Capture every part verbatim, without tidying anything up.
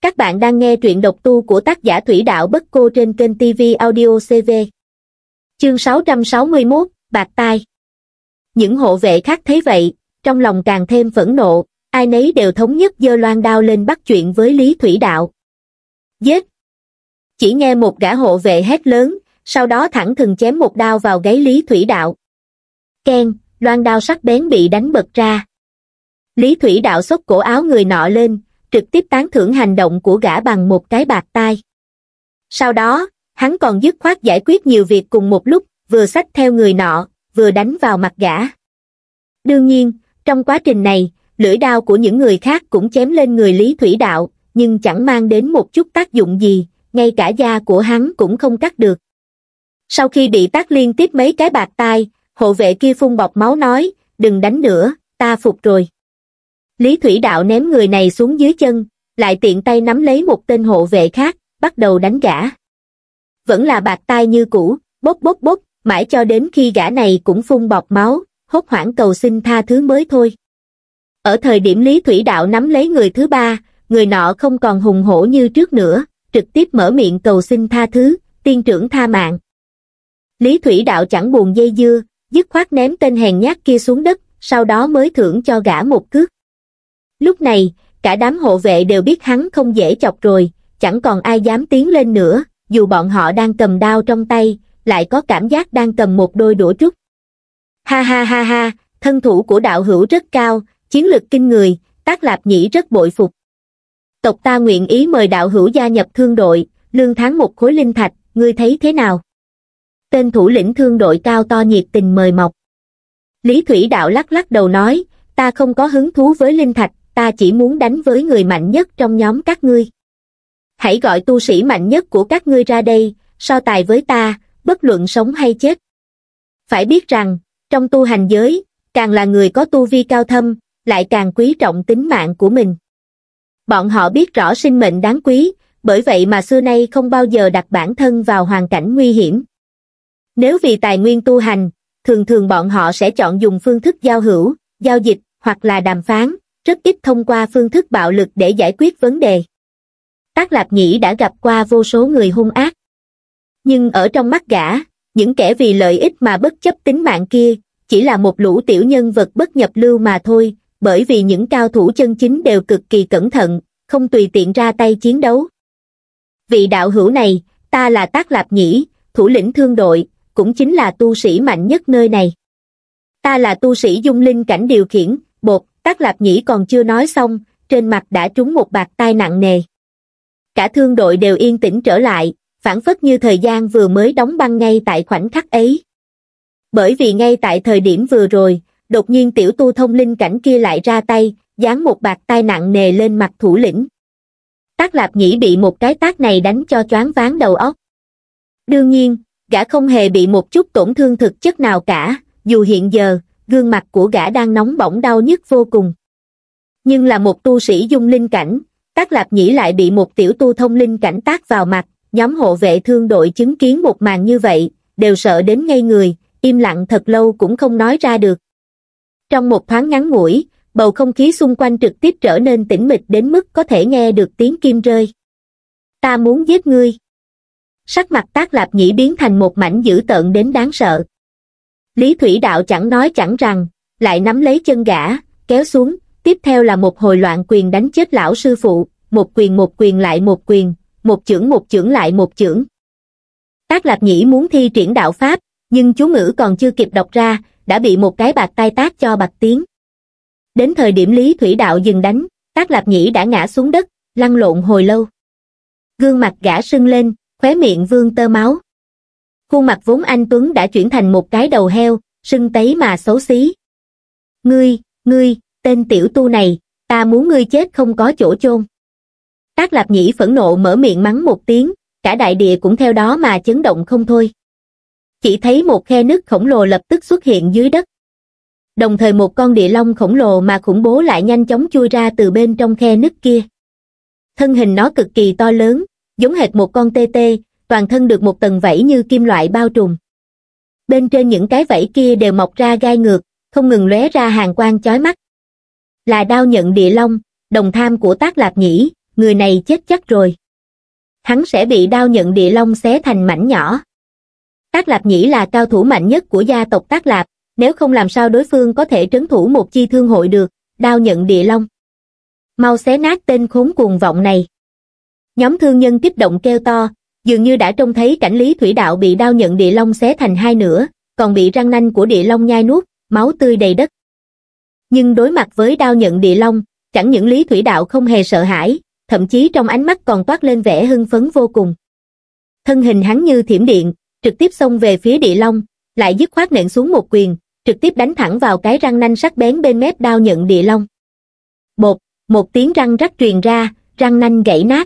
Các bạn đang nghe truyện độc tu của tác giả Thủy Đạo Bất Cô trên kênh ti vi Audio xê vê. Chương sáu trăm sáu mươi mốt, Bạt Tai. Những hộ vệ khác thấy vậy, trong lòng càng thêm phẫn nộ, ai nấy đều thống nhất giơ loan đao lên bắt chuyện với Lý Thủy Đạo. Giết! Chỉ nghe một gã hộ vệ hét lớn, sau đó thẳng thừng chém một đao vào gáy Lý Thủy Đạo. Keng, loan đao sắc bén bị đánh bật ra. Lý Thủy Đạo xốc cổ áo người nọ lên, trực tiếp tán thưởng hành động của gã bằng một cái bạt tai. Sau đó, hắn còn dứt khoát giải quyết nhiều việc cùng một lúc, vừa xách theo người nọ, vừa đánh vào mặt gã. Đương nhiên, trong quá trình này, lưỡi đao của những người khác cũng chém lên người Lý Thủy Đạo, nhưng chẳng mang đến một chút tác dụng gì, ngay cả da của hắn cũng không cắt được. Sau khi bị tát liên tiếp mấy cái bạt tai, hộ vệ kia phun bọt máu nói, đừng đánh nữa, ta phục rồi. Lý Thủy Đạo ném người này xuống dưới chân, lại tiện tay nắm lấy một tên hộ vệ khác, bắt đầu đánh gã. Vẫn là bạt tai như cũ, bốc bốc bốc, mãi cho đến khi gã này cũng phun bọt máu, hốt hoảng cầu xin tha thứ mới thôi. Ở thời điểm Lý Thủy Đạo nắm lấy người thứ ba, người nọ không còn hùng hổ như trước nữa, trực tiếp mở miệng cầu xin tha thứ, tiên trưởng tha mạng. Lý Thủy Đạo chẳng buồn dây dưa, dứt khoát ném tên hèn nhát kia xuống đất, sau đó mới thưởng cho gã một cước. Lúc này, cả đám hộ vệ đều biết hắn không dễ chọc rồi, chẳng còn ai dám tiến lên nữa, dù bọn họ đang cầm đao trong tay, lại có cảm giác đang cầm một đôi đũa trúc. Ha ha ha ha, thân thủ của đạo hữu rất cao, chiến lực kinh người, Tác Lạp Nhĩ rất bội phục. Tộc ta nguyện ý mời đạo hữu gia nhập thương đội, lương tháng một khối linh thạch, ngươi thấy thế nào? Tên thủ lĩnh thương đội cao to nhiệt tình mời mọc. Lý Thủy Đạo lắc lắc đầu nói, ta không có hứng thú với linh thạch, ta chỉ muốn đánh với người mạnh nhất trong nhóm các ngươi. Hãy gọi tu sĩ mạnh nhất của các ngươi ra đây, so tài với ta, bất luận sống hay chết. Phải biết rằng, trong tu hành giới, càng là người có tu vi cao thâm, lại càng quý trọng tính mạng của mình. Bọn họ biết rõ sinh mệnh đáng quý, bởi vậy mà xưa nay không bao giờ đặt bản thân vào hoàn cảnh nguy hiểm. Nếu vì tài nguyên tu hành, thường thường bọn họ sẽ chọn dùng phương thức giao hữu, giao dịch, hoặc là đàm phán, rất ít thông qua phương thức bạo lực để giải quyết vấn đề. Tác Lạp Nhĩ đã gặp qua vô số người hung ác. Nhưng ở trong mắt gã, những kẻ vì lợi ích mà bất chấp tính mạng kia, chỉ là một lũ tiểu nhân vật bất nhập lưu mà thôi, bởi vì những cao thủ chân chính đều cực kỳ cẩn thận, không tùy tiện ra tay chiến đấu. Vị đạo hữu này, ta là Tác Lạp Nhĩ, thủ lĩnh thương đội, cũng chính là tu sĩ mạnh nhất nơi này. Ta là tu sĩ dung linh cảnh điều khiển, bột, Tác Lạp Nhĩ còn chưa nói xong, trên mặt đã trúng một bạt tai nặng nề. Cả thương đội đều yên tĩnh trở lại, phảng phất như thời gian vừa mới đóng băng ngay tại khoảnh khắc ấy. Bởi vì ngay tại thời điểm vừa rồi, đột nhiên tiểu tu thông linh cảnh kia lại ra tay, giáng một bạt tai nặng nề lên mặt thủ lĩnh. Tác Lạp Nhĩ bị một cái tát này đánh cho choáng váng đầu óc. Đương nhiên, gã không hề bị một chút tổn thương thực chất nào cả, dù hiện giờ, gương mặt của gã đang nóng bỏng đau nhức vô cùng. Nhưng là một tu sĩ dung linh cảnh, Tác Lạp Nhĩ lại bị một tiểu tu thông linh cảnh tát vào mặt, nhóm hộ vệ thương đội chứng kiến một màn như vậy, đều sợ đến ngây người, im lặng thật lâu cũng không nói ra được. Trong một thoáng ngắn ngủi, bầu không khí xung quanh trực tiếp trở nên tĩnh mịch đến mức có thể nghe được tiếng kim rơi. Ta muốn giết ngươi. Sắc mặt Tác Lạp Nhĩ biến thành một mảnh dữ tợn đến đáng sợ. Lý Thủy Đạo chẳng nói chẳng rằng, lại nắm lấy chân gã, kéo xuống, tiếp theo là một hồi loạn quyền đánh chết lão sư phụ, một quyền một quyền lại một quyền, một chưởng một chưởng lại một chưởng. Tác Lạp Nhĩ muốn thi triển đạo pháp, nhưng chú ngữ còn chưa kịp đọc ra, đã bị một cái bạt tai tát cho bạc tiếng. Đến thời điểm Lý Thủy Đạo dừng đánh, Tác Lạp Nhĩ đã ngã xuống đất, lăn lộn hồi lâu. Gương mặt gã sưng lên, khóe miệng vương tơ máu. Khuôn mặt vốn anh tuấn đã chuyển thành một cái đầu heo, sưng tấy mà xấu xí. Ngươi, ngươi, tên tiểu tu này, ta muốn ngươi chết không có chỗ chôn. Tác Lạp Nhĩ phẫn nộ mở miệng mắng một tiếng, cả đại địa cũng theo đó mà chấn động không thôi. Chỉ thấy một khe nứt khổng lồ lập tức xuất hiện dưới đất. Đồng thời một con địa long khổng lồ mà khủng bố lại nhanh chóng chui ra từ bên trong khe nứt kia. Thân hình nó cực kỳ to lớn, giống hệt một con tê tê, toàn thân được một tầng vảy như kim loại bao trùm. Bên trên những cái vảy kia đều mọc ra gai ngược, không ngừng lóe ra hàn quang chói mắt. Là đao nhận địa long, đồng tham của Tác Lạp Nhĩ, người này chết chắc rồi. Hắn sẽ bị đao nhận địa long xé thành mảnh nhỏ. Tác Lạp Nhĩ là cao thủ mạnh nhất của gia tộc Tác Lạp, nếu không làm sao đối phương có thể trấn thủ một chi thương hội được, đao nhận địa long. Mau xé nát tên khốn cuồng vọng này. Nhóm thương nhân kích động kêu to, dường như đã trông thấy cảnh Lý Thủy Đạo bị đao nhận địa long xé thành hai nửa, còn bị răng nanh của địa long nhai nuốt, máu tươi đầy đất. Nhưng đối mặt với đao nhận địa long, chẳng những Lý Thủy Đạo không hề sợ hãi, thậm chí trong ánh mắt còn toát lên vẻ hưng phấn vô cùng. Thân hình hắn như thiểm điện, trực tiếp xông về phía địa long, lại dứt khoát nện xuống một quyền, trực tiếp đánh thẳng vào cái răng nanh sắc bén bên mép đao nhận địa long. Bột, một tiếng răng rắc truyền ra, răng nanh gãy nát.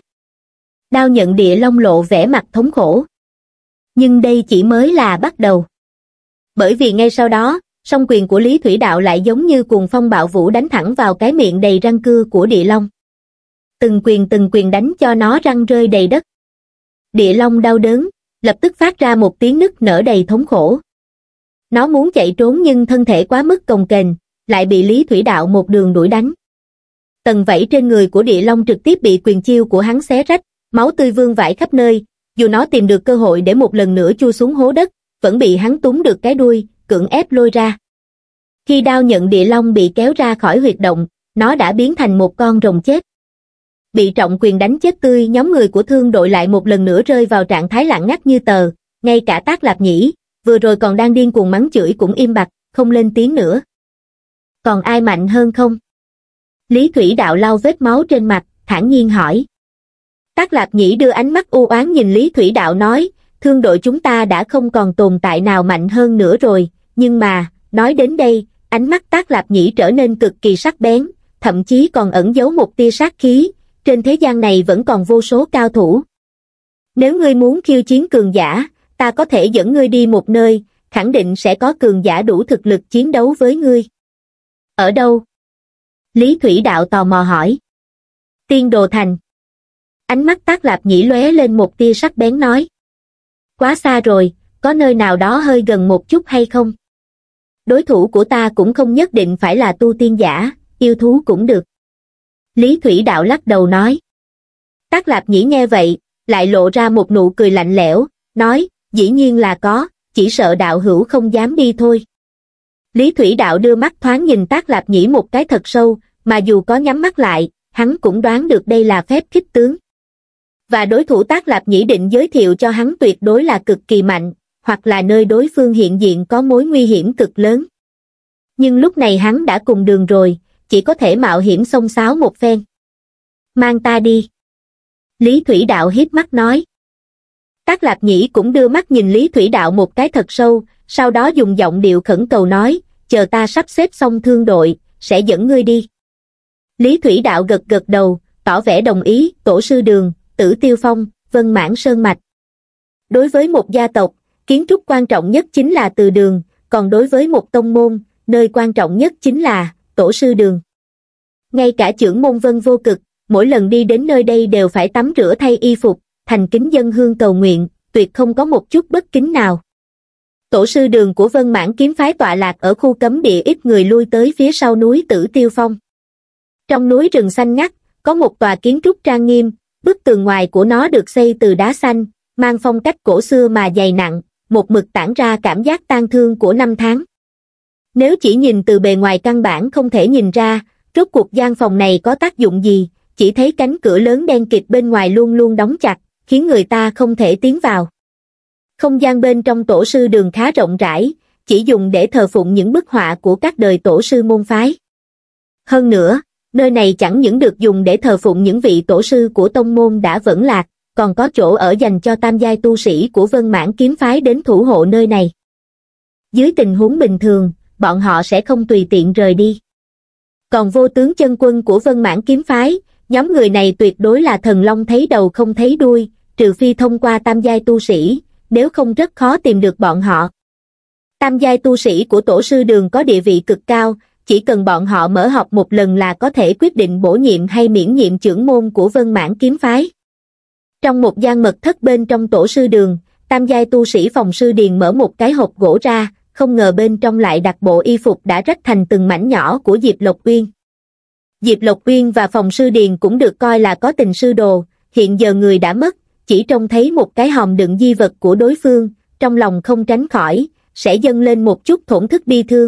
Đao nhận địa long lộ vẻ mặt thống khổ. Nhưng đây chỉ mới là bắt đầu. Bởi vì ngay sau đó, song quyền của Lý Thủy Đạo lại giống như cuồng phong bạo vũ đánh thẳng vào cái miệng đầy răng cưa của địa long. Từng quyền từng quyền đánh cho nó răng rơi đầy đất. Địa long đau đớn, lập tức phát ra một tiếng nức nở đầy thống khổ. Nó muốn chạy trốn nhưng thân thể quá mức cồng kềnh, lại bị Lý Thủy Đạo một đường đuổi đánh. Tầng vảy trên người của địa long trực tiếp bị quyền chiêu của hắn xé rách, máu tươi vương vãi khắp nơi, dù nó tìm được cơ hội để một lần nữa chui xuống hố đất, vẫn bị hắn túm được cái đuôi, cưỡng ép lôi ra. Khi đao nhận địa long bị kéo ra khỏi huyệt động, nó đã biến thành một con rồng chết. Bị trọng quyền đánh chết tươi, nhóm người của thương đội lại một lần nữa rơi vào trạng thái lặng ngắt như tờ, ngay cả Tác Lạp Nhĩ, vừa rồi còn đang điên cuồng mắng chửi cũng im bặt, không lên tiếng nữa. Còn ai mạnh hơn không? Lý Thủy Đạo lau vết máu trên mặt, thản nhiên hỏi. Tác Lạp Nhĩ đưa ánh mắt u oán nhìn Lý Thủy Đạo nói, thương đội chúng ta đã không còn tồn tại nào mạnh hơn nữa rồi, nhưng mà, nói đến đây, ánh mắt Tác Lạp Nhĩ trở nên cực kỳ sắc bén, thậm chí còn ẩn giấu một tia sát khí, trên thế gian này vẫn còn vô số cao thủ. Nếu ngươi muốn khiêu chiến cường giả, ta có thể dẫn ngươi đi một nơi, khẳng định sẽ có cường giả đủ thực lực chiến đấu với ngươi. Ở đâu? Lý Thủy Đạo tò mò hỏi. Tiên Đồ Thành. Ánh mắt Tác Lạp Nhĩ lóe lên một tia sắc bén nói. Quá xa rồi, có nơi nào đó hơi gần một chút hay không? Đối thủ của ta cũng không nhất định phải là tu tiên giả, yêu thú cũng được. Lý Thủy Đạo lắc đầu nói. Tác Lạp Nhĩ nghe vậy, lại lộ ra một nụ cười lạnh lẽo, nói, dĩ nhiên là có, chỉ sợ đạo hữu không dám đi thôi. Lý Thủy Đạo đưa mắt thoáng nhìn Tác Lạp Nhĩ một cái thật sâu, mà dù có nhắm mắt lại, hắn cũng đoán được đây là phép khích tướng. Và đối thủ Tác Lạp Nhĩ định giới thiệu cho hắn tuyệt đối là cực kỳ mạnh, hoặc là nơi đối phương hiện diện có mối nguy hiểm cực lớn. Nhưng lúc này hắn đã cùng đường rồi, chỉ có thể mạo hiểm xông xáo một phen. Mang ta đi. Lý Thủy Đạo híp mắt nói. Tác Lạp Nhĩ cũng đưa mắt nhìn Lý Thủy Đạo một cái thật sâu, sau đó dùng giọng điệu khẩn cầu nói, chờ ta sắp xếp xong thương đội, sẽ dẫn ngươi đi. Lý Thủy Đạo gật gật đầu, tỏ vẻ đồng ý, Tổ sư Đường, Tử Tiêu Phong, Vân Mãn Sơn Mạch. Đối với một gia tộc, kiến trúc quan trọng nhất chính là từ đường, còn đối với một tông môn, nơi quan trọng nhất chính là Tổ sư Đường. Ngay cả trưởng môn Vân Vô Cực, mỗi lần đi đến nơi đây đều phải tắm rửa thay y phục, thành kính dâng hương cầu nguyện, tuyệt không có một chút bất kính nào. Tổ sư Đường của Vân Mãn kiếm phái tọa lạc ở khu cấm địa ít người lui tới phía sau núi Tử Tiêu Phong. Trong núi rừng xanh ngắt, có một tòa kiến trúc trang nghiêm, bức tường ngoài của nó được xây từ đá xanh, mang phong cách cổ xưa mà dày nặng, một mực tản ra cảm giác tang thương của năm tháng. Nếu chỉ nhìn từ bề ngoài căn bản không thể nhìn ra, rốt cuộc gian phòng này có tác dụng gì, chỉ thấy cánh cửa lớn đen kịt bên ngoài luôn luôn đóng chặt, khiến người ta không thể tiến vào. Không gian bên trong Tổ sư Đường khá rộng rãi, chỉ dùng để thờ phụng những bức họa của các đời tổ sư môn phái. Hơn nữa, nơi này chẳng những được dùng để thờ phụng những vị tổ sư của tông môn đã vẫn lạc, còn có chỗ ở dành cho tam giai tu sĩ của Vân Mãn kiếm phái đến thủ hộ nơi này. Dưới tình huống bình thường, bọn họ sẽ không tùy tiện rời đi. Còn Vô Tướng chân quân của Vân Mãn kiếm phái, nhóm người này tuyệt đối là thần long thấy đầu không thấy đuôi, trừ phi thông qua tam giai tu sĩ, nếu không rất khó tìm được bọn họ. Tam giai tu sĩ của Tổ sư Đường có địa vị cực cao, chỉ cần bọn họ mở họp một lần là có thể quyết định bổ nhiệm hay miễn nhiệm trưởng môn của Vân Mãn kiếm phái. Trong một gian mật thất bên trong Tổ sư Đường, tam giai tu sĩ Phòng Sư Điền mở một cái hộp gỗ ra, không ngờ bên trong lại đặt bộ y phục đã rách thành từng mảnh nhỏ của Diệp Lộc Uyên. Diệp Lộc Uyên và Phòng Sư Điền cũng được coi là có tình sư đồ, hiện giờ người đã mất, chỉ trông thấy một cái hòm đựng di vật của đối phương, trong lòng không tránh khỏi, sẽ dâng lên một chút thổn thức bi thương.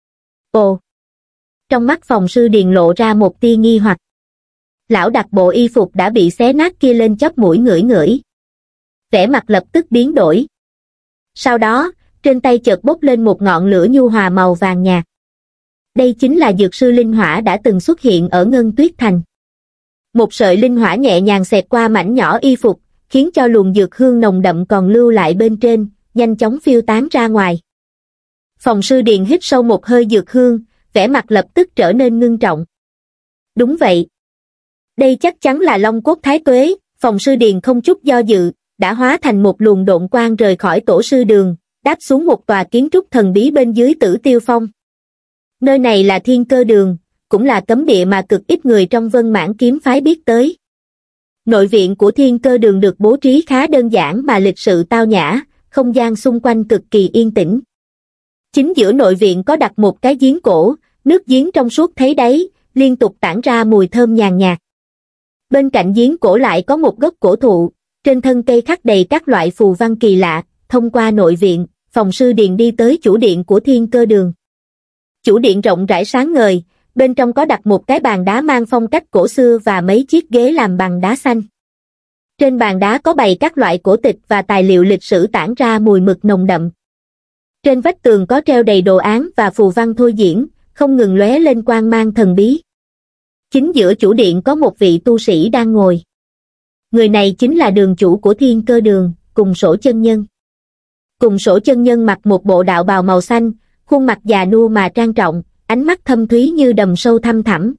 Ồ! Trong mắt Phòng Sư Điền lộ ra một tia nghi hoặc. Lão đặt bộ y phục đã bị xé nát kia lên chóp mũi ngửi ngửi. Vẻ mặt lập tức biến đổi. Sau đó, trên tay chợt bốc lên một ngọn lửa nhu hòa màu vàng nhạt. Đây chính là dược sư linh hỏa đã từng xuất hiện ở Ngân Tuyết Thành. Một sợi linh hỏa nhẹ nhàng xẹt qua mảnh nhỏ y phục, khiến cho luồng dược hương nồng đậm còn lưu lại bên trên, nhanh chóng phiêu tán ra ngoài. Phòng Sư Điền hít sâu một hơi dược hương, vẻ mặt lập tức trở nên ngưng trọng. Đúng vậy. Đây chắc chắn là Long Cốt Thái Tuế. Phòng Sư Điền không chút do dự, đã hóa thành một luồng độn quang rời khỏi tổ sư đường, đáp xuống một tòa kiến trúc thần bí bên dưới Tử Tiêu Phong. Nơi này là Thiên Cơ Đường, cũng là cấm địa mà cực ít người trong Vân Mãn Kiếm phái biết tới. Nội viện của Thiên Cơ Đường được bố trí khá đơn giản mà lịch sự tao nhã, không gian xung quanh cực kỳ yên tĩnh. Chính giữa nội viện có đặt một cái giếng cổ, nước giếng trong suốt thấy đáy, liên tục tản ra mùi thơm nhàn nhạt. Bên cạnh giếng cổ lại có một gốc cổ thụ, trên thân cây khắc đầy các loại phù văn kỳ lạ. Thông qua nội viện, Phòng Sư Điền đi tới chủ điện của Thiên Cơ Đường. Chủ điện rộng rãi sáng ngời, bên trong có đặt một cái bàn đá mang phong cách cổ xưa và mấy chiếc ghế làm bằng đá xanh. Trên bàn đá có bày các loại cổ tịch và tài liệu lịch sử tản ra mùi mực nồng đậm. Trên vách tường có treo đầy đồ án và phù văn thôi diễn, không ngừng lóe lên quang mang thần bí. Chính giữa chủ điện có một vị tu sĩ đang ngồi. Người này chính là đường chủ của Thiên Cơ Đường, Cùng Sổ Chân Nhân. Cùng Sổ Chân Nhân mặc một bộ đạo bào màu xanh, khuôn mặt già nua mà trang trọng, ánh mắt thâm thúy như đầm sâu thăm thẳm.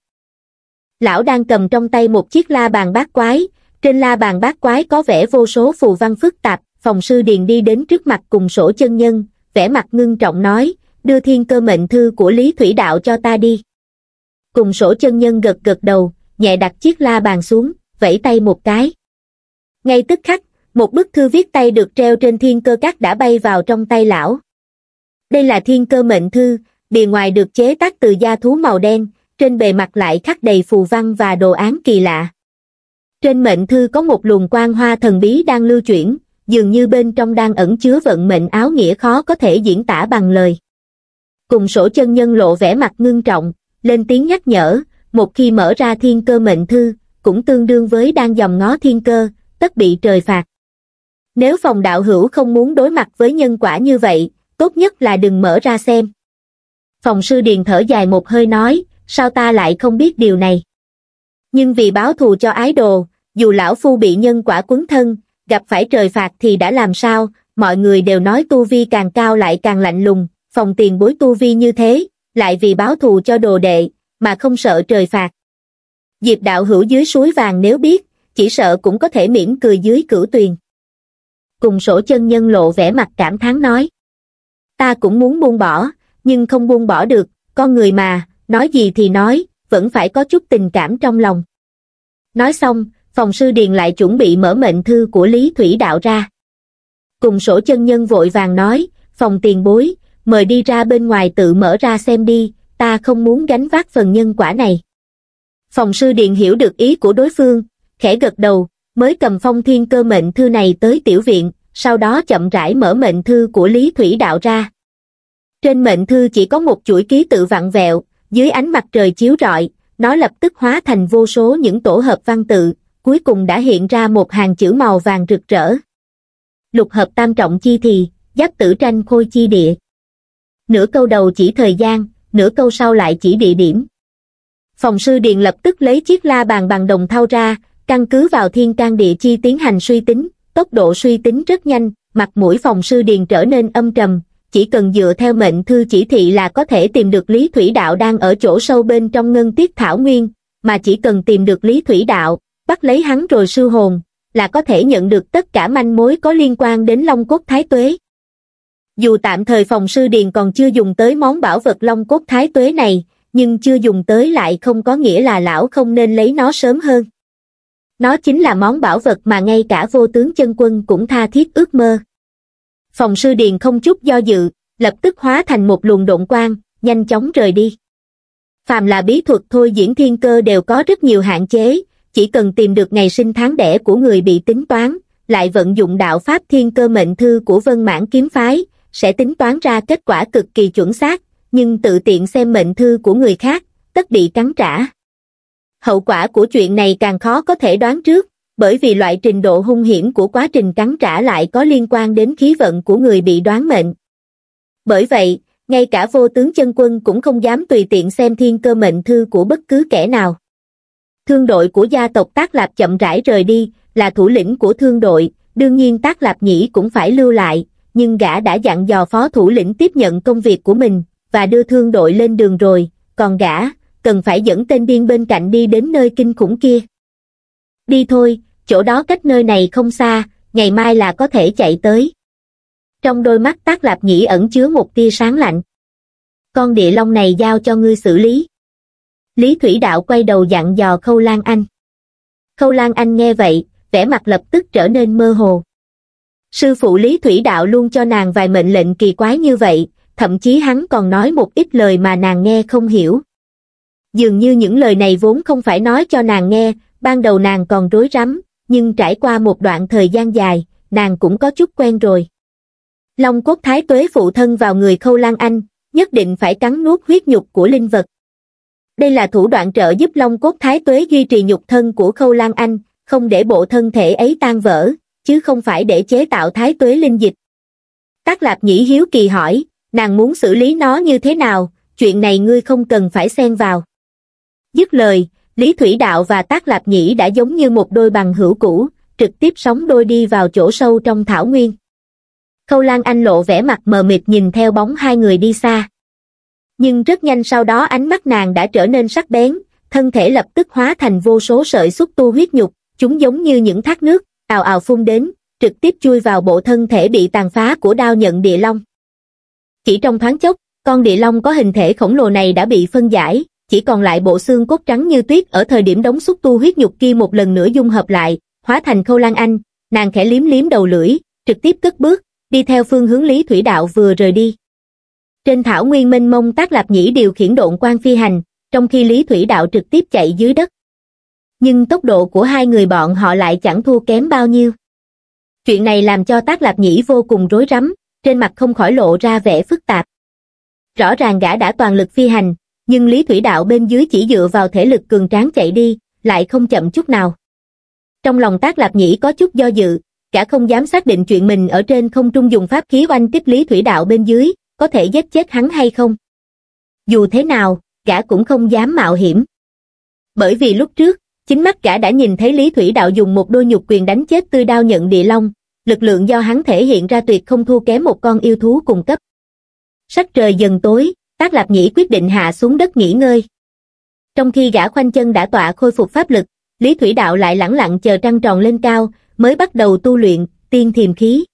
Lão đang cầm trong tay một chiếc la bàn bát quái, trên la bàn bát quái có vẽ vô số phù văn phức tạp. Phòng Sư Điền đi đến trước mặt Cùng Sổ Chân Nhân, vẻ mặt ngưng trọng nói, đưa thiên cơ mệnh thư của Lý Thủy Đạo cho ta đi. Cùng Sổ Chân Nhân gật gật đầu, nhẹ đặt chiếc la bàn xuống, vẫy tay một cái. Ngay tức khắc, một bức thư viết tay được treo trên thiên cơ các đã bay vào trong tay lão. Đây là thiên cơ mệnh thư, bìa ngoài được chế tác từ da thú màu đen, trên bề mặt lại khắc đầy phù văn và đồ án kỳ lạ. Trên mệnh thư có một luồng quang hoa thần bí đang lưu chuyển, dường như bên trong đang ẩn chứa vận mệnh áo nghĩa khó có thể diễn tả bằng lời. Cùng Sổ Chân Nhân lộ vẻ mặt ngưng trọng, lên tiếng nhắc nhở, một khi mở ra thiên cơ mệnh thư, cũng tương đương với đang dòm ngó thiên cơ, tất bị trời phạt. Nếu Phòng đạo hữu không muốn đối mặt với nhân quả như vậy, tốt nhất là đừng mở ra xem. Phòng Sư Điền thở dài một hơi nói, sao ta lại không biết điều này? Nhưng vì báo thù cho ái đồ, dù lão phu bị nhân quả quấn thân, gặp phải trời phạt thì đã làm sao, mọi người đều nói tu vi càng cao lại càng lạnh lùng, Phòng tiền bối tu vi như thế, lại vì báo thù cho đồ đệ, mà không sợ trời phạt. Diệp đạo hữu dưới suối vàng nếu biết, chỉ sợ cũng có thể mỉm cười dưới cửu tuyền. Cùng Sổ Chân Nhân lộ vẻ mặt cảm thán nói. Ta cũng muốn buông bỏ, nhưng không buông bỏ được, con người mà, nói gì thì nói, vẫn phải có chút tình cảm trong lòng. Nói xong, Phòng Sư Điền lại chuẩn bị mở mệnh thư của Lý Thủy Đạo ra. Cùng Sổ Chân Nhân vội vàng nói, Phòng tiền bối, mời đi ra bên ngoài tự mở ra xem đi, ta không muốn gánh vác phần nhân quả này. Phòng Sư Điền hiểu được ý của đối phương, khẽ gật đầu, mới cầm phong thiên cơ mệnh thư này tới tiểu viện, sau đó chậm rãi mở mệnh thư của Lý Thủy Đạo ra. Trên mệnh thư chỉ có một chuỗi ký tự vặn vẹo, dưới ánh mặt trời chiếu rọi, nó lập tức hóa thành vô số những tổ hợp văn tự, cuối cùng đã hiện ra một hàng chữ màu vàng rực rỡ. Lục hợp tam trọng chi thì, giáp tử tranh khôi chi địa. Nửa câu đầu chỉ thời gian, nửa câu sau lại chỉ địa điểm. Phòng Sư Điền lập tức lấy chiếc la bàn bằng đồng thau ra, căn cứ vào thiên can địa chi tiến hành suy tính, tốc độ suy tính rất nhanh, mặt mũi Phòng Sư Điền trở nên âm trầm, chỉ cần dựa theo mệnh thư chỉ thị là có thể tìm được Lý Thủy Đạo đang ở chỗ sâu bên trong Ngân Tiết Thảo Nguyên, mà chỉ cần tìm được Lý Thủy Đạo, bắt lấy hắn rồi sư hồn, là có thể nhận được tất cả manh mối có liên quan đến Long Cốt Thái Tuế. Dù tạm thời Phòng Sư Điền còn chưa dùng tới món bảo vật Long Cốt Thái Tuế này, nhưng chưa dùng tới lại không có nghĩa là lão không nên lấy nó sớm hơn. Nó chính là món bảo vật mà ngay cả Vô Tướng Chân Quân cũng tha thiết ước mơ. Phòng Sư Điền không chút do dự, lập tức hóa thành một luồng độn quang, nhanh chóng rời đi. Phàm là bí thuật thôi diễn thiên cơ đều có rất nhiều hạn chế, chỉ cần tìm được ngày sinh tháng đẻ của người bị tính toán, lại vận dụng đạo pháp thiên cơ mệnh thư của Vân Mãn kiếm phái, sẽ tính toán ra kết quả cực kỳ chuẩn xác, nhưng tự tiện xem mệnh thư của người khác, tất bị cắn trả. Hậu quả của chuyện này càng khó có thể đoán trước, bởi vì loại trình độ hung hiểm của quá trình cắn trả lại có liên quan đến khí vận của người bị đoán mệnh. Bởi vậy, ngay cả Vô Tướng Chân Quân cũng không dám tùy tiện xem thiên cơ mệnh thư của bất cứ kẻ nào. Thương đội của gia tộc Tác Lạp chậm rãi rời đi, là thủ lĩnh của thương đội, đương nhiên Tác Lạp Nhĩ cũng phải lưu lại, nhưng gã đã dặn dò phó thủ lĩnh tiếp nhận công việc của mình, và đưa thương đội lên đường rồi, còn gã, cần phải dẫn tên điên bên cạnh đi đến nơi kinh khủng kia. Đi thôi, chỗ đó cách nơi này không xa, ngày mai là có thể chạy tới. Trong đôi mắt Tác Lạp Nhĩ ẩn chứa một tia sáng lạnh. Con địa long này giao cho ngươi xử lý. Lý Thủy Đạo quay đầu dặn dò Khâu Lan Anh. Khâu Lan Anh nghe vậy, vẻ mặt lập tức trở nên mơ hồ. Sư phụ Lý Thủy Đạo luôn cho nàng vài mệnh lệnh kỳ quái như vậy, thậm chí hắn còn nói một ít lời mà nàng nghe không hiểu. Dường như những lời này vốn không phải nói cho nàng nghe, ban đầu nàng còn rối rắm, nhưng trải qua một đoạn thời gian dài, nàng cũng có chút quen rồi. Long cốt thái tuế phụ thân vào người Khâu Lan Anh, nhất định phải cắn nuốt huyết nhục của linh vật. Đây là thủ đoạn trợ giúp Long cốt thái tuế duy trì nhục thân của Khâu Lan Anh, không để bộ thân thể ấy tan vỡ, chứ không phải để chế tạo thái tuế linh dịch. Tác Lạp Nhĩ hiếu kỳ hỏi, nàng muốn xử lý nó như thế nào, chuyện này ngươi không cần phải xen vào. Dứt lời, Lý Thủy Đạo và Tác Lạp Nhĩ đã giống như một đôi bằng hữu cũ, trực tiếp sóng đôi đi vào chỗ sâu trong thảo nguyên. Khâu Lan Anh lộ vẻ mặt mờ mịt nhìn theo bóng hai người đi xa. Nhưng rất nhanh sau đó ánh mắt nàng đã trở nên sắc bén, thân thể lập tức hóa thành vô số sợi xúc tu huyết nhục, chúng giống như những thác nước, ào ào phun đến, trực tiếp chui vào bộ thân thể bị tàn phá của Đao Nhận Địa Long. Chỉ trong thoáng chốc, con địa long có hình thể khổng lồ này đã bị phân giải, chỉ còn lại bộ xương cốt trắng như tuyết ở thời điểm đống xúc tu huyết nhục kia một lần nữa dung hợp lại, hóa thành Khâu Lan Anh, nàng khẽ liếm liếm đầu lưỡi, trực tiếp cất bước, đi theo phương hướng Lý Thủy Đạo vừa rời đi. Trên thảo nguyên mênh mông Tác Lạp Nhĩ điều khiển độn quang phi hành, trong khi Lý Thủy Đạo trực tiếp chạy dưới đất. Nhưng tốc độ của hai người bọn họ lại chẳng thua kém bao nhiêu. Chuyện này làm cho Tác Lạp Nhĩ vô cùng rối rắm, trên mặt không khỏi lộ ra vẻ phức tạp. Rõ ràng gã đã toàn lực phi hành, nhưng Lý Thủy Đạo bên dưới chỉ dựa vào thể lực cường tráng chạy đi, lại không chậm chút nào. Trong lòng Tác Lạp Nhĩ có chút do dự, gã không dám xác định chuyện mình ở trên không trung dùng pháp khí oanh kích Lý Thủy Đạo bên dưới, có thể giết chết hắn hay không. Dù thế nào, gã cũng không dám mạo hiểm. Bởi vì lúc trước, chính mắt gã đã nhìn thấy Lý Thủy Đạo dùng một đôi nhục quyền đánh chết Tươi Đao Nhận Địa Long, lực lượng do hắn thể hiện ra tuyệt không thua kém một con yêu thú cùng cấp. Sắc trời dần tối, Tác Lạp Nhĩ quyết định hạ xuống đất nghỉ ngơi. Trong khi gã khoanh chân đã tọa khôi phục pháp lực, Lý Thủy Đạo lại lẳng lặng chờ trăng tròn lên cao, mới bắt đầu tu luyện tiên thiềm khí.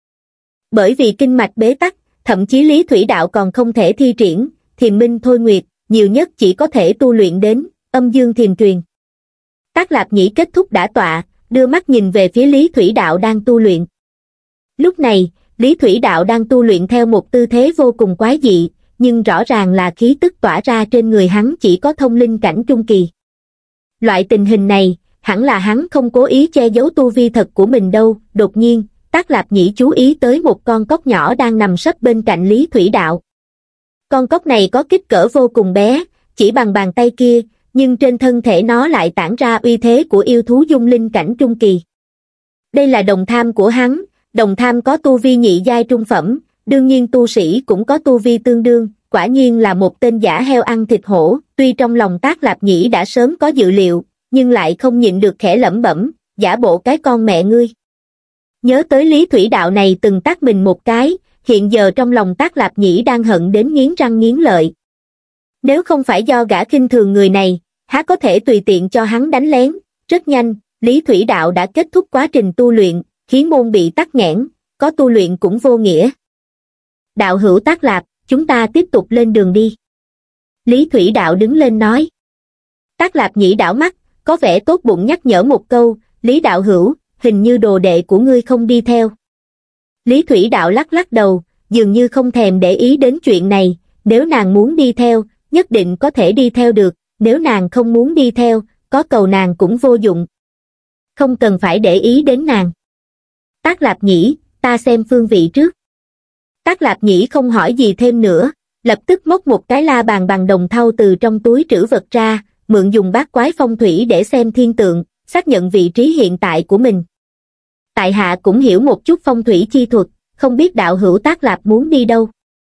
Bởi vì kinh mạch bế tắc, thậm chí Lý Thủy Đạo còn không thể thi triển Thiềm Minh Thôi Nguyệt, nhiều nhất chỉ có thể tu luyện đến Âm Dương Thiềm Truyền. Tác Lạp Nhĩ kết thúc đả tọa, đưa mắt nhìn về phía Lý Thủy Đạo đang tu luyện. Lúc này, Lý Thủy Đạo đang tu luyện theo một tư thế vô cùng quái dị, nhưng rõ ràng là khí tức tỏa ra trên người hắn chỉ có thông linh cảnh trung kỳ. Loại tình hình này, hẳn là hắn không cố ý che giấu tu vi thật của mình đâu. Đột nhiên, Tác Lạp Nhĩ chú ý tới một con cóc nhỏ đang nằm sấp bên cạnh Lý Thủy Đạo. Con cóc này có kích cỡ vô cùng bé, chỉ bằng bàn tay kia, nhưng trên thân thể nó lại tản ra uy thế của yêu thú dung linh cảnh trung kỳ. Đây là đồng tham của hắn, đồng tham có tu vi nhị giai trung phẩm, đương nhiên tu sĩ cũng có tu vi tương đương, quả nhiên là một tên giả heo ăn thịt hổ. Tuy trong lòng Tác Lạp Nhĩ đã sớm có dự liệu, nhưng lại không nhịn được khẽ lẩm bẩm, giả bộ cái con mẹ ngươi. Nhớ tới Lý Thủy Đạo này từng tát mình một cái, hiện giờ trong lòng Tác Lạp Nhĩ đang hận đến nghiến răng nghiến lợi. Nếu không phải do gã khinh thường người này, há có thể tùy tiện cho hắn đánh lén. Rất nhanh, Lý Thủy Đạo đã kết thúc quá trình tu luyện, khí môn bị tắc nghẽn, có tu luyện cũng vô nghĩa. Đạo hữu Tác Lạp, chúng ta tiếp tục lên đường đi. Lý Thủy Đạo đứng lên nói. Tác Lạp Nhĩ đảo mắt, có vẻ tốt bụng nhắc nhở một câu, Lý đạo hữu, hình như đồ đệ của ngươi không đi theo. Lý Thủy Đạo lắc lắc đầu, dường như không thèm để ý đến chuyện này, nếu nàng muốn đi theo, nhất định có thể đi theo được, nếu nàng không muốn đi theo, có cầu nàng cũng vô dụng. Không cần phải để ý đến nàng. Tác Lạp Nhĩ, ta xem phương vị trước. Tác Lạp Nhĩ không hỏi gì thêm nữa, lập tức móc một cái la bàn bằng đồng thau từ trong túi trữ vật ra, mượn dùng bát quái phong thủy để xem thiên tượng, xác nhận vị trí hiện tại của mình. Tại hạ cũng hiểu một chút phong thủy chi thuật, không biết đạo hữu Tác Lạp muốn đi đâu?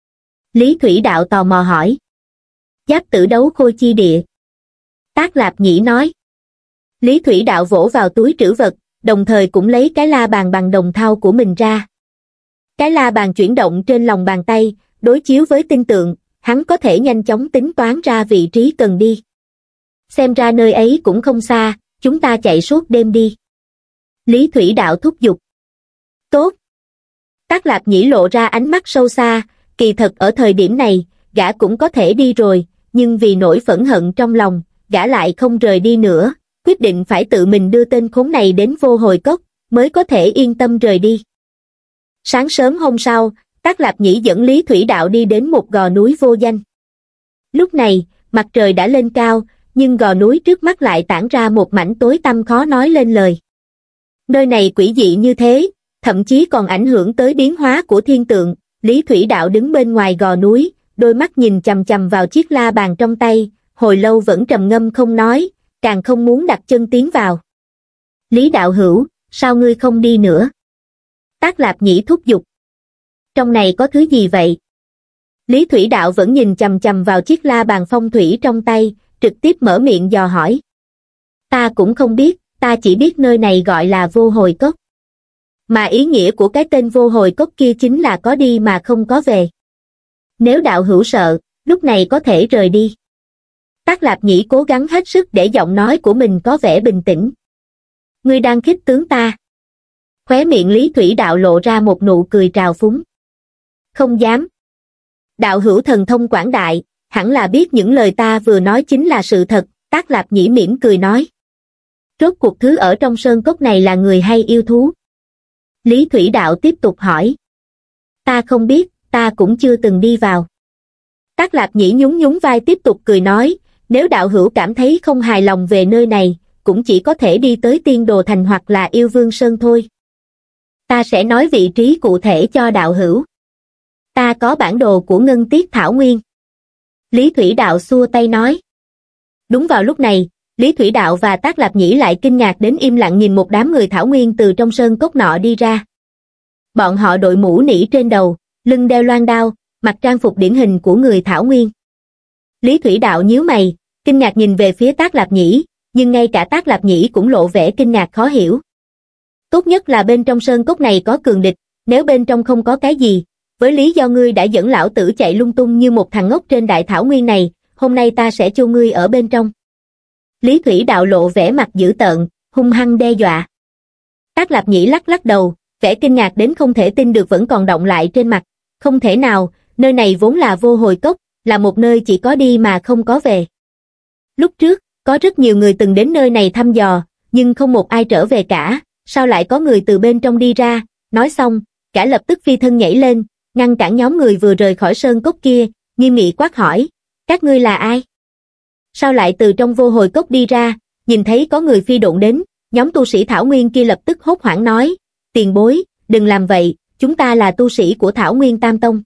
Lý Thủy Đạo tò mò hỏi. Giáp Tử Đấu Khôi chi địa. Tác Lạp Nhĩ nói. Lý Thủy Đạo vỗ vào túi trữ vật, đồng thời cũng lấy cái la bàn bằng đồng thau của mình ra. Cái la bàn chuyển động trên lòng bàn tay, đối chiếu với tinh tượng, hắn có thể nhanh chóng tính toán ra vị trí cần đi. Xem ra nơi ấy cũng không xa, chúng ta chạy suốt đêm đi. Lý Thủy Đạo thúc giục. Tốt. Tác Lạp Nhĩ lộ ra ánh mắt sâu xa, kỳ thật ở thời điểm này, gã cũng có thể đi rồi, nhưng vì nỗi phẫn hận trong lòng, gã lại không rời đi nữa, quyết định phải tự mình đưa tên khốn này đến Vô Hồi Cốc, mới có thể yên tâm rời đi. Sáng sớm hôm sau, Tác Lạp Nhĩ dẫn Lý Thủy Đạo đi đến một gò núi vô danh. Lúc này, mặt trời đã lên cao, nhưng gò núi trước mắt lại tản ra một mảnh tối tăm khó nói lên lời. Nơi này quỷ dị như thế, thậm chí còn ảnh hưởng tới biến hóa của thiên tượng. Lý Thủy Đạo đứng bên ngoài gò núi, đôi mắt nhìn chằm chằm vào chiếc la bàn trong tay, hồi lâu vẫn trầm ngâm không nói, càng không muốn đặt chân tiến vào. Lý đạo hữu, sao ngươi không đi nữa? Tác Lạp Nhĩ thúc giục. Trong này có thứ gì vậy? Lý Thủy Đạo vẫn nhìn chằm chằm vào chiếc la bàn phong thủy trong tay, trực tiếp mở miệng dò hỏi. Ta cũng không biết, ta chỉ biết nơi này gọi là Vô Hồi Cốc. Mà ý nghĩa của cái tên Vô Hồi Cốc kia chính là có đi mà không có về. Nếu đạo hữu sợ, lúc này có thể rời đi. Tác Lạp Nhĩ cố gắng hết sức để giọng nói của mình có vẻ bình tĩnh. Ngươi đang khích tướng ta. Khóe miệng Lý Thủy Đạo lộ ra một nụ cười trào phúng. Không dám. Đạo hữu thần thông quảng đại, hẳn là biết những lời ta vừa nói chính là sự thật, Tác Lạp Nhĩ mỉm cười nói. Rốt cuộc thứ ở trong sơn cốc này là người hay yêu thú? Lý Thủy Đạo tiếp tục hỏi. Ta không biết, ta cũng chưa từng đi vào. Tác Lạp Nhĩ nhún nhún vai tiếp tục cười nói, nếu đạo hữu cảm thấy không hài lòng về nơi này, cũng chỉ có thể đi tới Tiên Đồ Thành hoặc là Yêu Vương Sơn thôi. Ta sẽ nói vị trí cụ thể cho đạo hữu. Ta có bản đồ của Ngân Tiết Thảo Nguyên. Lý Thủy Đạo xua tay nói. Đúng vào lúc này, Lý Thủy Đạo và Tác Lạp Nhĩ lại kinh ngạc đến im lặng nhìn một đám người Thảo Nguyên từ trong sơn cốc nọ đi ra. Bọn họ đội mũ nỉ trên đầu, lưng đeo loan đao, mặc trang phục điển hình của người Thảo Nguyên. Lý Thủy Đạo nhíu mày, kinh ngạc nhìn về phía Tác Lạp Nhĩ, nhưng ngay cả Tác Lạp Nhĩ cũng lộ vẻ kinh ngạc khó hiểu. Tốt nhất là bên trong sơn cốc này có cường địch, nếu bên trong không có cái gì, với lý do ngươi đã dẫn lão tử chạy lung tung như một thằng ngốc trên đại thảo nguyên này, hôm nay ta sẽ chôn ngươi ở bên trong. Lý Thủy Đạo lộ vẻ mặt dữ tợn, hung hăng đe dọa. Tác Lạp Nhĩ lắc lắc đầu, vẻ kinh ngạc đến không thể tin được vẫn còn đọng lại trên mặt. Không thể nào, nơi này vốn là Vô Hồi Cốc, là một nơi chỉ có đi mà không có về. Lúc trước, có rất nhiều người từng đến nơi này thăm dò, nhưng không một ai trở về cả, sao lại có người từ bên trong đi ra? Nói xong, cả lập tức phi thân nhảy lên, ngăn cản nhóm người vừa rời khỏi sơn cốc kia, nghiêm nghị quát hỏi, các ngươi là ai? Sao lại từ trong Vô Hồi Cốc đi ra? Nhìn thấy có người phi độn đến, nhóm tu sĩ Thảo Nguyên kia lập tức hốt hoảng nói, tiền bối, đừng làm vậy, chúng ta là tu sĩ của Thảo Nguyên Tam Tông.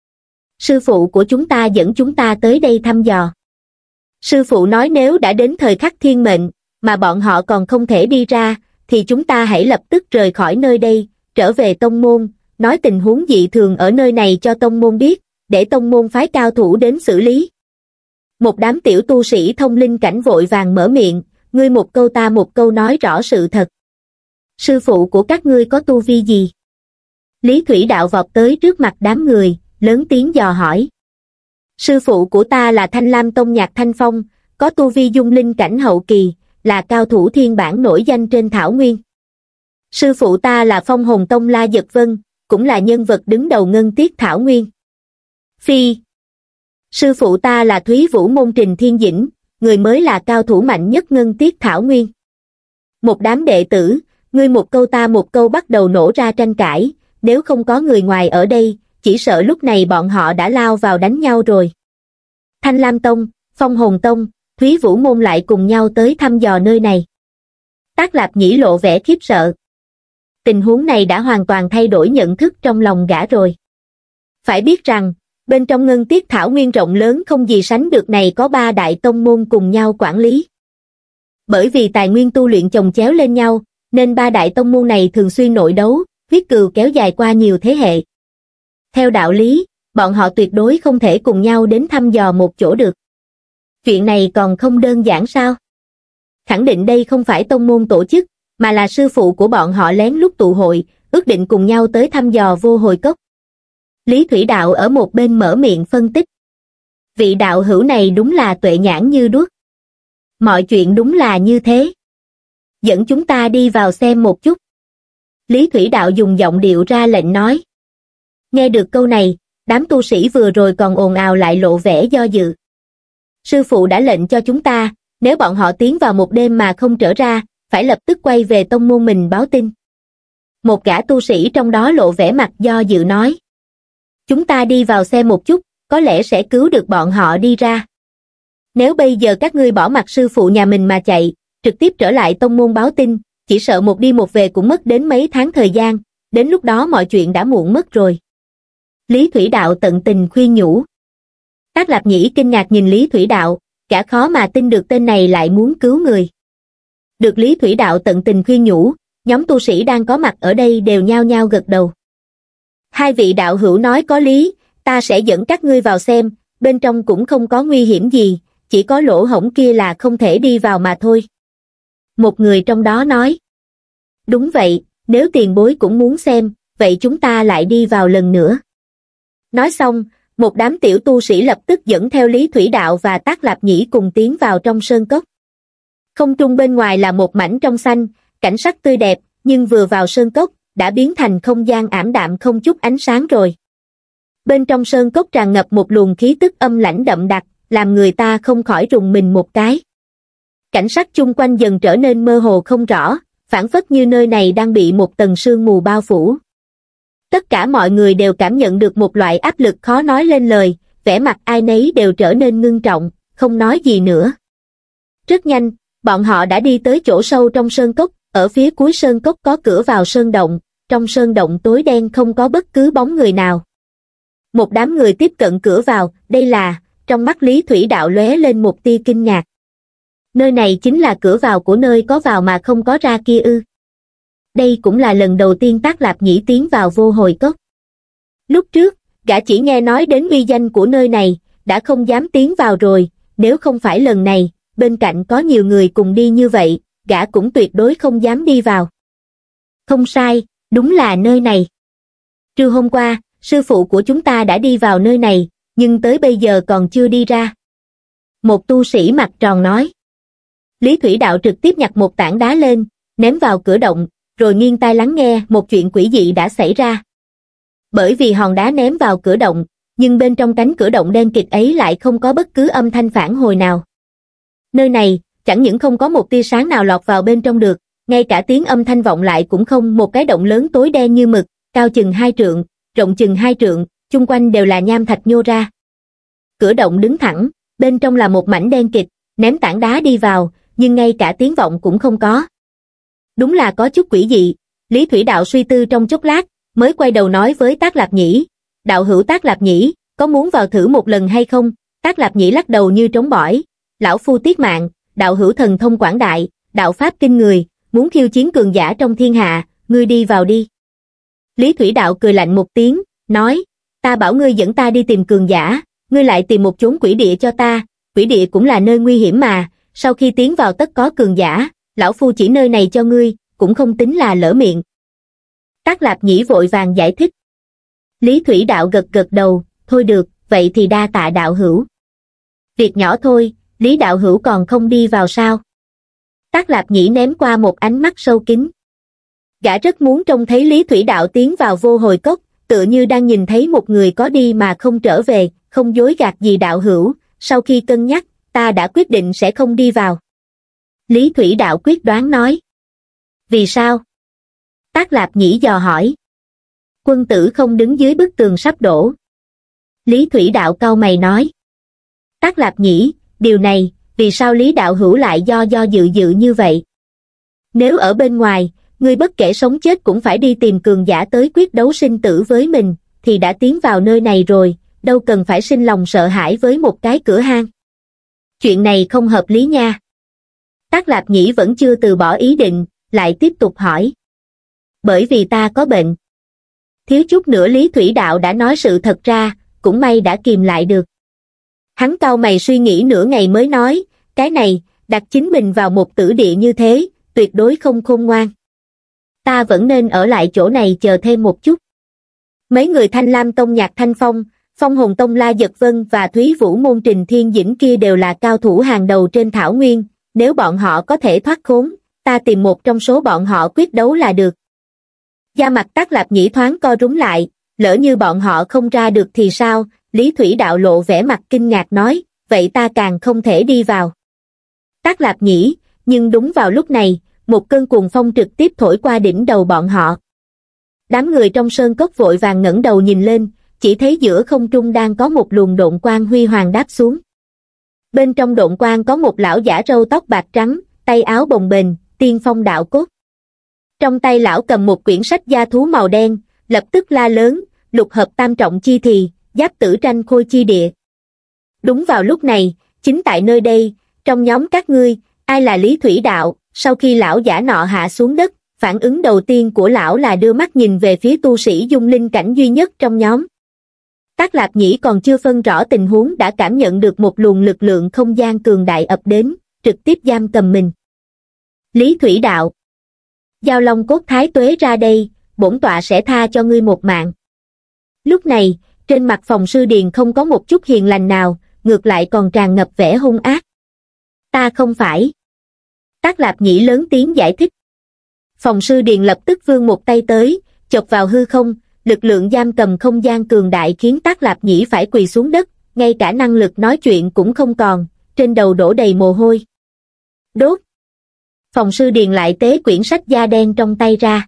Sư phụ của chúng ta dẫn chúng ta tới đây thăm dò. Sư phụ nói nếu đã đến thời khắc thiên mệnh, mà bọn họ còn không thể đi ra, thì chúng ta hãy lập tức rời khỏi nơi đây, trở về tông môn, nói tình huống dị thường ở nơi này cho tông môn biết, để tông môn phái cao thủ đến xử lý. Một đám tiểu tu sĩ thông linh cảnh vội vàng mở miệng, ngươi một câu ta một câu nói rõ sự thật. Sư phụ của các ngươi có tu vi gì? Lý Thủy Đạo vọt tới trước mặt đám người, lớn tiếng dò hỏi. Sư phụ của ta là Thanh Lam Tông Nhạc Thanh Phong, có tu vi dung linh cảnh hậu kỳ, là cao thủ thiên bản nổi danh trên Thảo Nguyên. Sư phụ ta là Phong Hồn Tông La Giật Vân, cũng là nhân vật đứng đầu Ngân Tiết Thảo Nguyên. Phi. Sư phụ ta là Thúy Vũ Môn Trình Thiên Dĩnh, người mới là cao thủ mạnh nhất Ngân Tiết Thảo Nguyên. Một đám đệ tử, ngươi một câu ta một câu bắt đầu nổ ra tranh cãi, nếu không có người ngoài ở đây, chỉ sợ lúc này bọn họ đã lao vào đánh nhau rồi. Thanh Lam Tông, Phong Hồn Tông, Thúy Vũ Môn lại cùng nhau tới thăm dò nơi này. Tác Lạp Nhĩ lộ vẻ khiếp sợ. Tình huống này đã hoàn toàn thay đổi nhận thức trong lòng gã rồi. Phải biết rằng, bên trong ngân tiết thảo nguyên rộng lớn không gì sánh được này có ba đại tông môn cùng nhau quản lý. Bởi vì tài nguyên tu luyện chồng chéo lên nhau, nên ba đại tông môn này thường xuyên nội đấu, huyết cừu kéo dài qua nhiều thế hệ. Theo đạo lý, bọn họ tuyệt đối không thể cùng nhau đến thăm dò một chỗ được. Chuyện này còn không đơn giản sao? Khẳng định đây không phải tông môn tổ chức, mà là sư phụ của bọn họ lén lút tụ hội, ước định cùng nhau tới thăm dò vô hồi cốc. Lý Thủy Đạo ở một bên mở miệng phân tích. Vị đạo hữu này đúng là tuệ nhãn như đuốc. Mọi chuyện đúng là như thế. Dẫn chúng ta đi vào xem một chút. Lý Thủy Đạo dùng giọng điệu ra lệnh nói. Nghe được câu này, đám tu sĩ vừa rồi còn ồn ào lại lộ vẻ do dự. Sư phụ đã lệnh cho chúng ta, nếu bọn họ tiến vào một đêm mà không trở ra, phải lập tức quay về tông môn mình báo tin. Một gã tu sĩ trong đó lộ vẻ mặt do dự nói. Chúng ta đi vào xem một chút, có lẽ sẽ cứu được bọn họ đi ra. Nếu bây giờ các ngươi bỏ mặc sư phụ nhà mình mà chạy, trực tiếp trở lại tông môn báo tin, chỉ sợ một đi một về cũng mất đến mấy tháng thời gian, đến lúc đó mọi chuyện đã muộn mất rồi. Lý Thủy Đạo tận tình khuyên nhủ. Tác Lạp Nhĩ kinh ngạc nhìn Lý Thủy Đạo, cả khó mà tin được tên này lại muốn cứu người. Được Lý Thủy Đạo tận tình khuyên nhủ, nhóm tu sĩ đang có mặt ở đây đều nhao nhao gật đầu. Hai vị đạo hữu nói có lý, ta sẽ dẫn các ngươi vào xem, bên trong cũng không có nguy hiểm gì, chỉ có lỗ hổng kia là không thể đi vào mà thôi. Một người trong đó nói. Đúng vậy, nếu tiền bối cũng muốn xem, vậy chúng ta lại đi vào lần nữa. Nói xong, một đám tiểu tu sĩ lập tức dẫn theo Lý Thủy Đạo và Tác Lạp Nhĩ cùng tiến vào trong sơn cốc. Không trung bên ngoài là một mảnh trong xanh, cảnh sắc tươi đẹp, nhưng vừa vào sơn cốc, đã biến thành không gian ảm đạm không chút ánh sáng rồi. Bên trong sơn cốc tràn ngập một luồng khí tức âm lãnh đậm đặc, làm người ta không khỏi rùng mình một cái. Cảnh sắc chung quanh dần trở nên mơ hồ không rõ, phảng phất như nơi này đang bị một tầng sương mù bao phủ. Tất cả mọi người đều cảm nhận được một loại áp lực khó nói lên lời, vẻ mặt ai nấy đều trở nên ngưng trọng, không nói gì nữa. Rất nhanh, bọn họ đã đi tới chỗ sâu trong sơn cốc, ở phía cuối sơn cốc có cửa vào sơn động, trong sơn động tối đen không có bất cứ bóng người nào. Một đám người tiếp cận cửa vào, đây là, trong mắt Lý Thủy Đạo lóe lên một tia kinh ngạc. Nơi này chính là cửa vào của nơi có vào mà không có ra kia ư. Đây cũng là lần đầu tiên Tác Lạp Nhĩ tiến vào vô hồi cốc. Lúc trước, gã chỉ nghe nói đến uy danh của nơi này, đã không dám tiến vào rồi, nếu không phải lần này, bên cạnh có nhiều người cùng đi như vậy, gã cũng tuyệt đối không dám đi vào. Không sai, đúng là nơi này. Trưa hôm qua, sư phụ của chúng ta đã đi vào nơi này, nhưng tới bây giờ còn chưa đi ra. Một tu sĩ mặt tròn nói. Lý Thủy Đạo trực tiếp nhặt một tảng đá lên, ném vào cửa động, rồi nghiêng tai lắng nghe một chuyện quỷ dị đã xảy ra. Bởi vì hòn đá ném vào cửa động, nhưng bên trong cánh cửa động đen kịt ấy lại không có bất cứ âm thanh phản hồi nào. Nơi này, chẳng những không có một tia sáng nào lọt vào bên trong được, ngay cả tiếng âm thanh vọng lại cũng không. Một cái động lớn tối đen như mực, cao chừng hai trượng, rộng chừng hai trượng, chung quanh đều là nham thạch nhô ra. Cửa động đứng thẳng, bên trong là một mảnh đen kịt, ném tảng đá đi vào, nhưng ngay cả tiếng vọng cũng không có. Đúng là có chút quỷ dị. Lý Thủy Đạo suy tư trong chốc lát, mới quay đầu nói với Tác Lạp Nhĩ. Đạo hữu Tác Lạp Nhĩ, có muốn vào thử một lần hay không? Tác Lạp Nhĩ lắc đầu như trống bỏi. Lão phu tiếc mạng, đạo hữu thần thông quảng đại, đạo pháp kinh người, muốn khiêu chiến cường giả trong thiên hạ, ngươi đi vào đi. Lý Thủy Đạo cười lạnh một tiếng, nói, ta bảo ngươi dẫn ta đi tìm cường giả, ngươi lại tìm một chốn quỷ địa cho ta, quỷ địa cũng là nơi nguy hiểm mà, sau khi tiến vào tất có cường giả, lão phu chỉ nơi này cho ngươi, cũng không tính là lỡ miệng. Tác Lạp Nhĩ vội vàng giải thích. Lý Thủy Đạo gật gật đầu, thôi được, vậy thì đa tạ đạo hữu. Việc nhỏ thôi, Lý đạo hữu còn không đi vào sao? Tác Lạp Nhĩ ném qua một ánh mắt sâu kín. Gã rất muốn trông thấy Lý Thủy Đạo tiến vào vô hồi cốc, tựa như đang nhìn thấy một người có đi mà không trở về, không dối gạt gì đạo hữu, sau khi cân nhắc, ta đã quyết định sẽ không đi vào. Lý Thủy Đạo quyết đoán nói. Vì sao? Tác Lạp Nhĩ dò hỏi. Quân tử không đứng dưới bức tường sắp đổ. Lý Thủy Đạo cau mày nói. Tác Lạp Nhĩ, điều này, vì sao Lý đạo hữu lại do do dự dự như vậy? Nếu ở bên ngoài, ngươi bất kể sống chết cũng phải đi tìm cường giả tới quyết đấu sinh tử với mình, thì đã tiến vào nơi này rồi, đâu cần phải sinh lòng sợ hãi với một cái cửa hang. Chuyện này không hợp lý nha. Tác Lạp Nhĩ vẫn chưa từ bỏ ý định, lại tiếp tục hỏi. Bởi vì ta có bệnh. Thiếu chút nữa Lý Thủy Đạo đã nói sự thật ra, cũng may đã kìm lại được. Hắn cau mày suy nghĩ nửa ngày mới nói, cái này, đặt chính mình vào một tử địa như thế, tuyệt đối không khôn ngoan. Ta vẫn nên ở lại chỗ này chờ thêm một chút. Mấy người Thanh Lam Tông Nhạc Thanh Phong, Phong Hồn Tông La Giật Vân và Thúy Vũ Môn Trình Thiên Dĩnh kia đều là cao thủ hàng đầu trên thảo nguyên, nếu bọn họ có thể thoát khốn, ta tìm một trong số bọn họ quyết đấu là được. Da mặt Tác Lạp Nhĩ thoáng co rúm lại, lỡ như bọn họ không ra được thì sao? Lý Thủy Đạo lộ vẻ mặt kinh ngạc nói, vậy ta càng không thể đi vào. Tác Lạp Nhĩ, nhưng đúng vào lúc này, một cơn cuồng phong trực tiếp thổi qua đỉnh đầu bọn họ. Đám người trong sơn cốc vội vàng ngẩng đầu nhìn lên, chỉ thấy giữa không trung đang có một luồng độn quang huy hoàng đáp xuống. Bên trong độn quang có một lão giả râu tóc bạc trắng, tay áo bồng bềnh, tiên phong đạo cốt. Trong tay lão cầm một quyển sách da thú màu đen, lập tức la lớn, lục hợp tam trọng chi thì, giáp tử tranh khôi chi địa. Đúng vào lúc này, chính tại nơi đây, trong nhóm các ngươi, ai là Lý Thủy Đạo? Sau khi lão giả nọ hạ xuống đất, phản ứng đầu tiên của lão là đưa mắt nhìn về phía tu sĩ dung linh cảnh duy nhất trong nhóm. Tác Lạp Nhĩ còn chưa phân rõ tình huống đã cảm nhận được một luồng lực lượng không gian cường đại ập đến, trực tiếp giam cầm mình. Lý Thủy Đạo, giao long cốt thái tuế ra đây, bổn tọa sẽ tha cho ngươi một mạng. Lúc này, trên mặt Phòng Sư Điền không có một chút hiền lành nào, ngược lại còn tràn ngập vẻ hung ác. Ta không phải. Tác Lạp Nhĩ lớn tiếng giải thích. Phòng Sư Điền lập tức vươn một tay tới, chộp vào hư không, lực lượng giam cầm không gian cường đại khiến Tác Lạp Nhĩ phải quỳ xuống đất, ngay cả năng lực nói chuyện cũng không còn, trên đầu đổ đầy mồ hôi. Đốt! Phòng Sư Điền lại tế quyển sách da đen trong tay ra.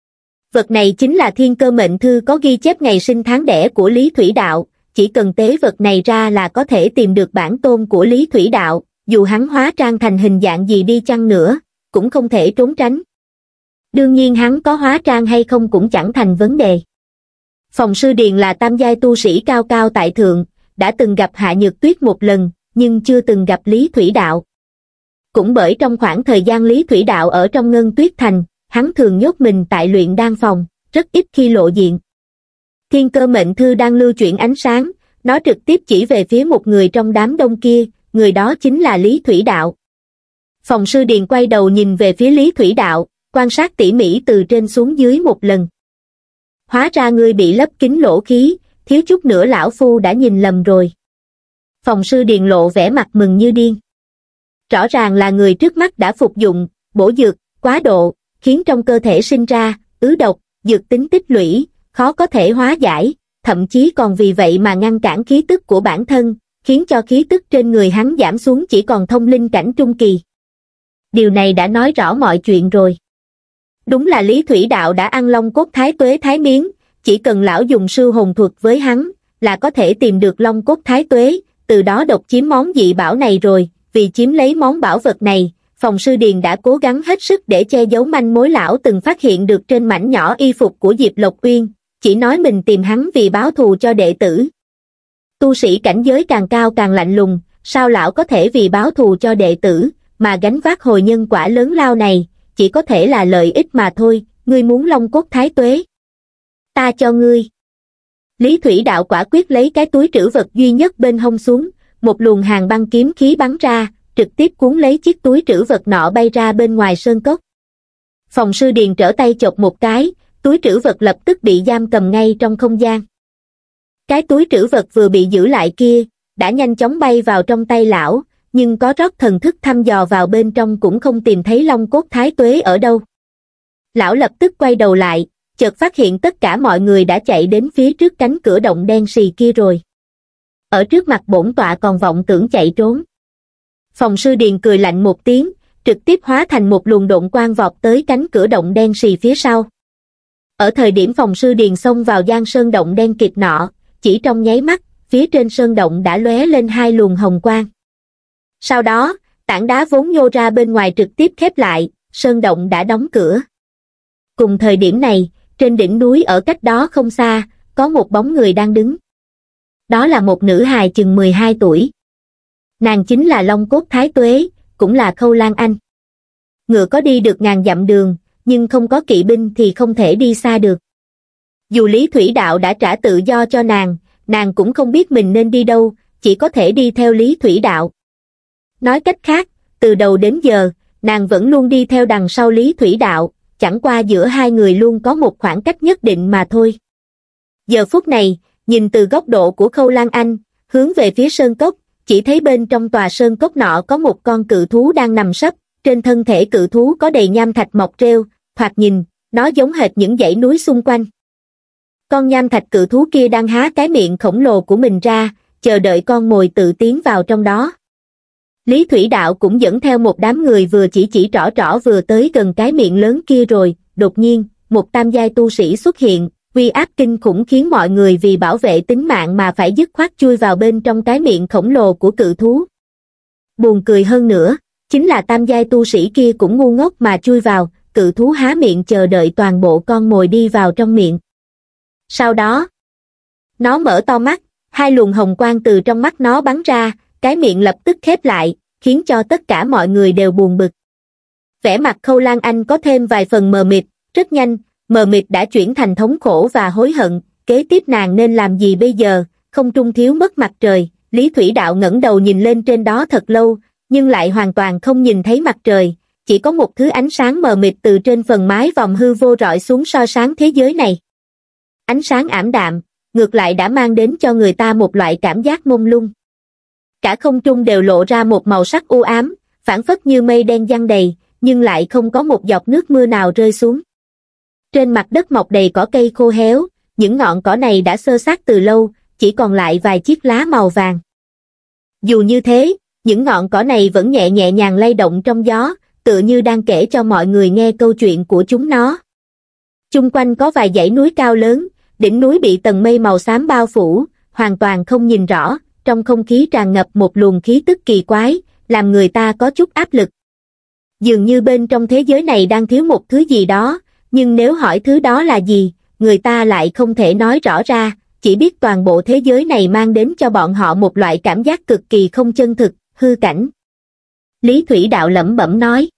Vật này chính là Thiên Cơ Mệnh Thư có ghi chép ngày sinh tháng đẻ của Lý Thủy Đạo, chỉ cần tế vật này ra là có thể tìm được bản tôn của Lý Thủy Đạo, dù hắn hóa trang thành hình dạng gì đi chăng nữa, cũng không thể trốn tránh. Đương nhiên hắn có hóa trang hay không cũng chẳng thành vấn đề. Phòng Sư Điền là tam giai tu sĩ cao cao tại thượng, đã từng gặp Hạ Nhược Tuyết một lần, nhưng chưa từng gặp Lý Thủy Đạo. Cũng bởi trong khoảng thời gian Lý Thủy Đạo ở trong Ngân Tuyết Thành, hắn thường nhốt mình tại luyện đan phòng, rất ít khi lộ diện. Thiên Cơ Mệnh Thư đang lưu chuyển ánh sáng, nó trực tiếp chỉ về phía một người trong đám đông kia, người đó chính là Lý Thủy Đạo. Phòng Sư Điền quay đầu nhìn về phía Lý Thủy Đạo, quan sát tỉ mỉ từ trên xuống dưới một lần. Hóa ra ngươi bị lấp kín lỗ khí, thiếu chút nữa lão phu đã nhìn lầm rồi. Phòng Sư Điền lộ vẻ mặt mừng như điên. Rõ ràng là người trước mắt đã phục dụng bổ dược quá độ, khiến trong cơ thể sinh ra ứ độc, dược tính tích lũy, khó có thể hóa giải, thậm chí còn vì vậy mà ngăn cản khí tức của bản thân, khiến cho khí tức trên người hắn giảm xuống chỉ còn thông linh cảnh trung kỳ. Điều này đã nói rõ mọi chuyện rồi. Đúng là Lý Thủy Đạo đã ăn long cốt thái tuế thái miếng, chỉ cần lão dùng sư hồn thuật với hắn, là có thể tìm được long cốt thái tuế, từ đó độc chiếm món dị bảo này rồi. Vì chiếm lấy món bảo vật này, Phòng Sư Điền đã cố gắng hết sức để che giấu manh mối lão từng phát hiện được trên mảnh nhỏ y phục của Diệp Lộc Uyên, chỉ nói mình tìm hắn vì báo thù cho đệ tử. Tu sĩ cảnh giới càng cao càng lạnh lùng, sao lão có thể vì báo thù cho đệ tử, mà gánh vác hồi nhân quả lớn lao này, chỉ có thể là lợi ích mà thôi. Ngươi muốn long cốt thái tuế? Ta cho ngươi. Lý Thủy Đạo quả quyết lấy cái túi trữ vật duy nhất bên hông xuống, một luồng hàng băng kiếm khí bắn ra, trực tiếp cuốn lấy chiếc túi trữ vật nọ bay ra bên ngoài sơn cốc. Phòng Sư Điền trở tay chộp một cái, túi trữ vật lập tức bị giam cầm ngay trong không gian. Cái túi trữ vật vừa bị giữ lại kia, đã nhanh chóng bay vào trong tay lão, nhưng có rót thần thức thăm dò vào bên trong cũng không tìm thấy long cốt thái tuế ở đâu. Lão lập tức quay đầu lại, chợt phát hiện tất cả mọi người đã chạy đến phía trước cánh cửa động đen xì kia rồi. Ở trước mặt bổn tọa còn vọng tưởng chạy trốn. Phòng Sư Điền cười lạnh một tiếng, trực tiếp hóa thành một luồng độn quang vọt tới cánh cửa động đen xì phía sau. Ở thời điểm Phòng Sư Điền xông vào Giang Sơn động đen kịt nọ, chỉ trong nháy mắt, phía trên sơn động đã lóe lên hai luồng hồng quang. Sau đó, tảng đá vốn nhô ra bên ngoài trực tiếp khép lại, sơn động đã đóng cửa. Cùng thời điểm này, trên đỉnh núi ở cách đó không xa, có một bóng người đang đứng. Đó là một nữ hài chừng mười hai tuổi. Nàng chính là Long Cốt Thái Tuế, cũng là Khâu Lan Anh. Ngựa có đi được ngàn dặm đường, nhưng không có kỵ binh thì không thể đi xa được. Dù Lý Thủy Đạo đã trả tự do cho nàng, nàng cũng không biết mình nên đi đâu, chỉ có thể đi theo Lý Thủy Đạo. Nói cách khác, từ đầu đến giờ, nàng vẫn luôn đi theo đằng sau Lý Thủy Đạo, chẳng qua giữa hai người luôn có một khoảng cách nhất định mà thôi. Giờ phút này, nhìn từ góc độ của Khâu Lan Anh, hướng về phía sơn cốc, chỉ thấy bên trong tòa sơn cốc nọ có một con cự thú đang nằm sấp, trên thân thể cự thú có đầy nham thạch mọc rêu, thoạt nhìn, nó giống hệt những dãy núi xung quanh. Con nham thạch cự thú kia đang há cái miệng khổng lồ của mình ra, chờ đợi con mồi tự tiến vào trong đó. Lý Thủy Đạo cũng dẫn theo một đám người vừa chỉ chỉ trỏ trỏ vừa tới gần cái miệng lớn kia rồi, đột nhiên, một tam giai tu sĩ xuất hiện, uy áp kinh khủng khiến mọi người vì bảo vệ tính mạng mà phải dứt khoát chui vào bên trong cái miệng khổng lồ của cự thú. Buồn cười hơn nữa, chính là tam giai tu sĩ kia cũng ngu ngốc mà chui vào, cự thú há miệng chờ đợi toàn bộ con mồi đi vào trong miệng. Sau đó, nó mở to mắt, hai luồng hồng quang từ trong mắt nó bắn ra, cái miệng lập tức khép lại, khiến cho tất cả mọi người đều buồn bực. Vẻ mặt Khâu Lan Anh có thêm vài phần mờ mịt, rất nhanh, mờ mịt đã chuyển thành thống khổ và hối hận, kế tiếp nàng nên làm gì bây giờ, không trung thiếu mất mặt trời, Lý Thủy Đạo ngẩng đầu nhìn lên trên đó thật lâu, nhưng lại hoàn toàn không nhìn thấy mặt trời, chỉ có một thứ ánh sáng mờ mịt từ trên phần mái vòng hư vô rọi xuống soi sáng thế giới này. Ánh sáng ảm đạm, ngược lại đã mang đến cho người ta một loại cảm giác mông lung. Cả không trung đều lộ ra một màu sắc u ám, phảng phất như mây đen giăng đầy, nhưng lại không có một giọt nước mưa nào rơi xuống. Trên mặt đất mọc đầy cỏ cây khô héo, những ngọn cỏ này đã xơ xác từ lâu, chỉ còn lại vài chiếc lá màu vàng. Dù như thế, những ngọn cỏ này vẫn nhẹ nhẹ nhàng lay động trong gió, tựa như đang kể cho mọi người nghe câu chuyện của chúng nó. Chung quanh có vài dãy núi cao lớn, đỉnh núi bị tầng mây màu xám bao phủ, hoàn toàn không nhìn rõ, trong không khí tràn ngập một luồng khí tức kỳ quái, làm người ta có chút áp lực. Dường như bên trong thế giới này đang thiếu một thứ gì đó, nhưng nếu hỏi thứ đó là gì, người ta lại không thể nói rõ ra, chỉ biết toàn bộ thế giới này mang đến cho bọn họ một loại cảm giác cực kỳ không chân thực, hư cảnh. Lý Thủy Đạo lẩm bẩm nói.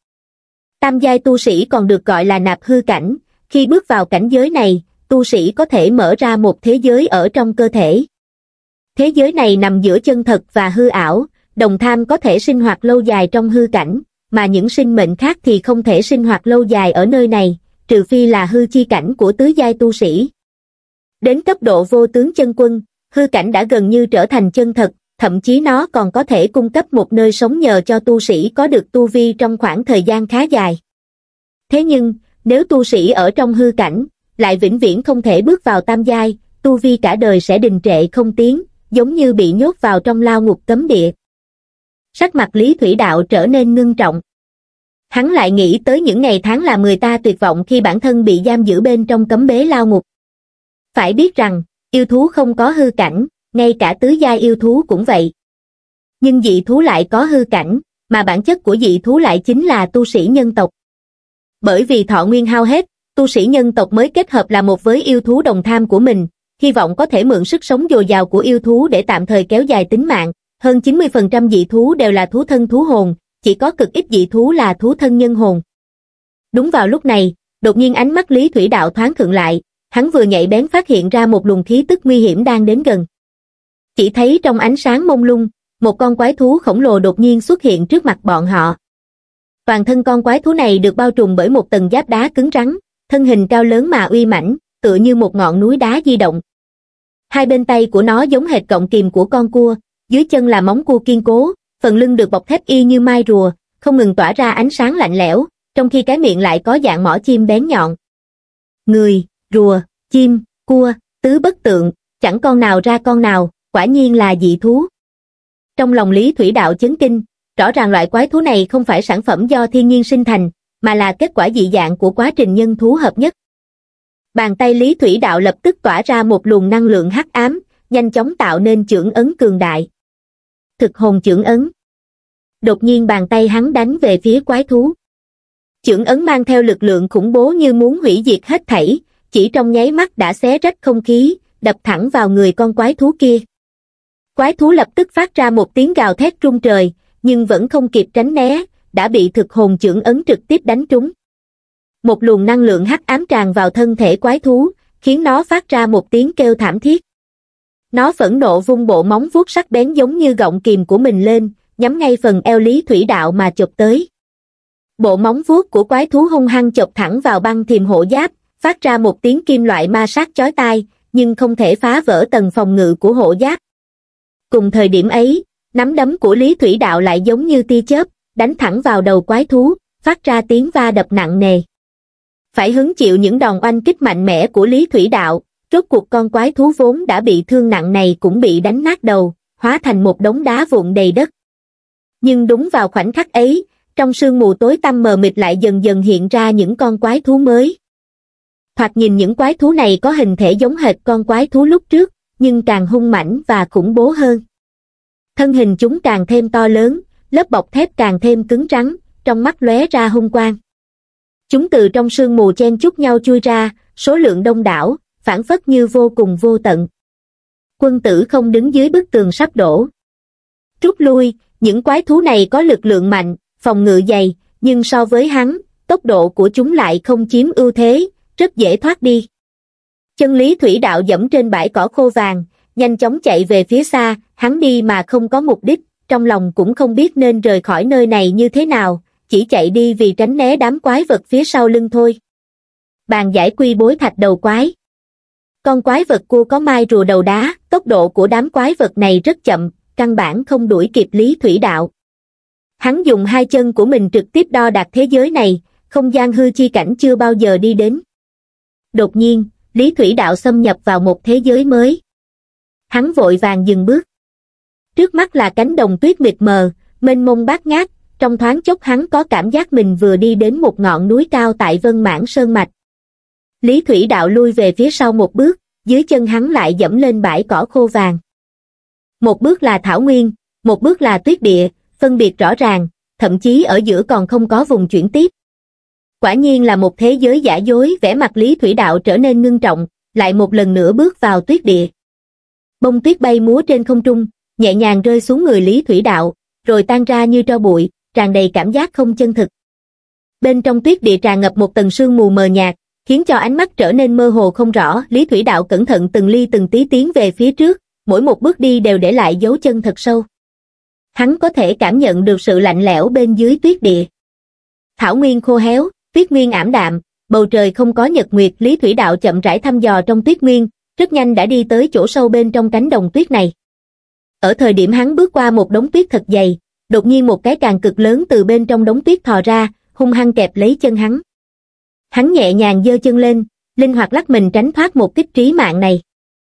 Tam giai tu sĩ còn được gọi là nạp hư cảnh, khi bước vào cảnh giới này, tu sĩ có thể mở ra một thế giới ở trong cơ thể. Thế giới này nằm giữa chân thật và hư ảo, đồng tham có thể sinh hoạt lâu dài trong hư cảnh, mà những sinh mệnh khác thì không thể sinh hoạt lâu dài ở nơi này, trừ phi là hư chi cảnh của tứ giai tu sĩ. Đến cấp độ vô tướng chân quân, hư cảnh đã gần như trở thành chân thật, thậm chí nó còn có thể cung cấp một nơi sống nhờ cho tu sĩ có được tu vi trong khoảng thời gian khá dài. Thế nhưng, nếu tu sĩ ở trong hư cảnh, lại vĩnh viễn không thể bước vào tam giai, tu vi cả đời sẽ đình trệ không tiến, giống như bị nhốt vào trong lao ngục cấm địa. Sắc mặt Lý Thủy Đạo trở nên ngưng trọng. Hắn lại nghĩ tới những ngày tháng làm người ta tuyệt vọng khi bản thân bị giam giữ bên trong cấm bế lao ngục. Phải biết rằng, yêu thú không có hư cảnh, ngay cả tứ giai yêu thú cũng vậy. Nhưng dị thú lại có hư cảnh, mà bản chất của dị thú lại chính là tu sĩ nhân tộc. Bởi vì thọ nguyên hao hết, tu sĩ nhân tộc mới kết hợp là một với yêu thú đồng tham của mình, hy vọng có thể mượn sức sống dồi dào của yêu thú để tạm thời kéo dài tính mạng. Hơn chín mươi phần trăm dị thú đều là thú thân thú hồn, chỉ có cực ít dị thú là thú thân nhân hồn. Đúng vào lúc này, đột nhiên ánh mắt Lý Thủy Đạo thoáng khựng lại, hắn vừa nhạy bén phát hiện ra một luồng khí tức nguy hiểm đang đến gần. Chỉ thấy trong ánh sáng mông lung, một con quái thú khổng lồ đột nhiên xuất hiện trước mặt bọn họ. Toàn thân con quái thú này được bao trùm bởi một tầng giáp đá cứng rắn, thân hình cao lớn mà uy mãnh, tựa như một ngọn núi đá di động. Hai bên tay của nó giống hệt cọng kìm của con cua, dưới chân là móng cua kiên cố, phần lưng được bọc thép y như mai rùa, không ngừng tỏa ra ánh sáng lạnh lẽo, trong khi cái miệng lại có dạng mỏ chim bén nhọn. Người, rùa, chim, cua, tứ bất tượng, chẳng con nào ra con nào, quả nhiên là dị thú. Trong lòng Lý Thủy Đạo chấn kinh, rõ ràng loại quái thú này không phải sản phẩm do thiên nhiên sinh thành, mà là kết quả dị dạng của quá trình nhân thú hợp nhất. Bàn tay Lý Thủy Đạo lập tức tỏa ra một luồng năng lượng hắc ám, nhanh chóng tạo nên chưởng ấn cường đại. Thực hồn chưởng ấn. Đột nhiên bàn tay hắn đánh về phía quái thú. Chưởng ấn mang theo lực lượng khủng bố như muốn hủy diệt hết thảy, chỉ trong nháy mắt đã xé rách không khí, đập thẳng vào người con quái thú kia. Quái thú lập tức phát ra một tiếng gào thét rung trời, nhưng vẫn không kịp tránh né, đã bị thực hồn chưởng ấn trực tiếp đánh trúng. Một luồng năng lượng hắc ám tràn vào thân thể quái thú, khiến nó phát ra một tiếng kêu thảm thiết. Nó phẫn nộ vung bộ móng vuốt sắc bén giống như gọng kìm của mình lên, nhắm ngay phần eo Lý Thủy Đạo mà chộp tới. Bộ móng vuốt của quái thú hung hăng chộp thẳng vào băng thiềm hộ giáp, phát ra một tiếng kim loại ma sát chói tai, nhưng không thể phá vỡ tầng phòng ngự của hộ giáp. Cùng thời điểm ấy, nắm đấm của Lý Thủy Đạo lại giống như tia chớp, đánh thẳng vào đầu quái thú, phát ra tiếng va đập nặng nề. Phải hứng chịu những đòn oanh kích mạnh mẽ của Lý Thủy Đạo, rốt cuộc con quái thú vốn đã bị thương nặng này cũng bị đánh nát đầu, hóa thành một đống đá vụn đầy đất. Nhưng đúng vào khoảnh khắc ấy, trong sương mù tối tăm mờ mịt lại dần dần hiện ra những con quái thú mới. Thoạt nhìn những quái thú này có hình thể giống hệt con quái thú lúc trước, nhưng càng hung mãnh và khủng bố hơn. Thân hình chúng càng thêm to lớn, lớp bọc thép càng thêm cứng rắn, trong mắt lóe ra hung quang. Chúng từ trong sương mù chen chúc nhau chui ra, số lượng đông đảo, phảng phất như vô cùng vô tận. Quân Tử Không đứng dưới bức tường sắp đổ. Rút lui, những quái thú này có lực lượng mạnh, phòng ngự dày, nhưng so với hắn, tốc độ của chúng lại không chiếm ưu thế, rất dễ thoát đi. Chân Lý Thủy Đạo dẫm trên bãi cỏ khô vàng, nhanh chóng chạy về phía xa, hắn đi mà không có mục đích, trong lòng cũng không biết nên rời khỏi nơi này như thế nào, chỉ chạy đi vì tránh né đám quái vật phía sau lưng thôi. Bàn giải quy bối thạch đầu quái. Con quái vật cua có mai rùa đầu đá, tốc độ của đám quái vật này rất chậm, căn bản không đuổi kịp Lý Thủy Đạo. Hắn dùng hai chân của mình trực tiếp đo đạc thế giới này, không gian hư chi cảnh chưa bao giờ đi đến. Đột nhiên, Lý Thủy Đạo xâm nhập vào một thế giới mới. Hắn vội vàng dừng bước. Trước mắt là cánh đồng tuyết mịt mờ, mênh mông bát ngát, trong thoáng chốc hắn có cảm giác mình vừa đi đến một ngọn núi cao tại Vân Mãn Sơn Mạch. Lý Thủy Đạo lui về phía sau một bước, dưới chân hắn lại dẫm lên bãi cỏ khô vàng. Một bước là thảo nguyên, một bước là tuyết địa, phân biệt rõ ràng, thậm chí ở giữa còn không có vùng chuyển tiếp. Quả nhiên là một thế giới giả dối, vẻ mặt Lý Thủy Đạo trở nên ngưng trọng, lại một lần nữa bước vào tuyết địa. Bông tuyết bay múa trên không trung, nhẹ nhàng rơi xuống người Lý Thủy Đạo, rồi tan ra như tro bụi, tràn đầy cảm giác không chân thực. Bên trong tuyết địa tràn ngập một tầng sương mù mờ nhạt, khiến cho ánh mắt trở nên mơ hồ không rõ. Lý Thủy Đạo cẩn thận từng ly từng tí tiến về phía trước, mỗi một bước đi đều để lại dấu chân thật sâu. Hắn có thể cảm nhận được sự lạnh lẽo bên dưới tuyết địa. Thảo nguyên khô héo, tuyết nguyên ảm đạm, bầu trời không có nhật nguyệt. Lý Thủy Đạo chậm rãi thăm dò trong tuyết nguyên, rất nhanh đã đi tới chỗ sâu bên trong cánh đồng tuyết này. Ở thời điểm hắn bước qua một đống tuyết thật dày, đột nhiên một cái càng cực lớn từ bên trong đống tuyết thò ra, hung hăng kẹp lấy chân hắn. Hắn nhẹ nhàng giơ chân lên, linh hoạt lắc mình tránh thoát một kích trí mạng này.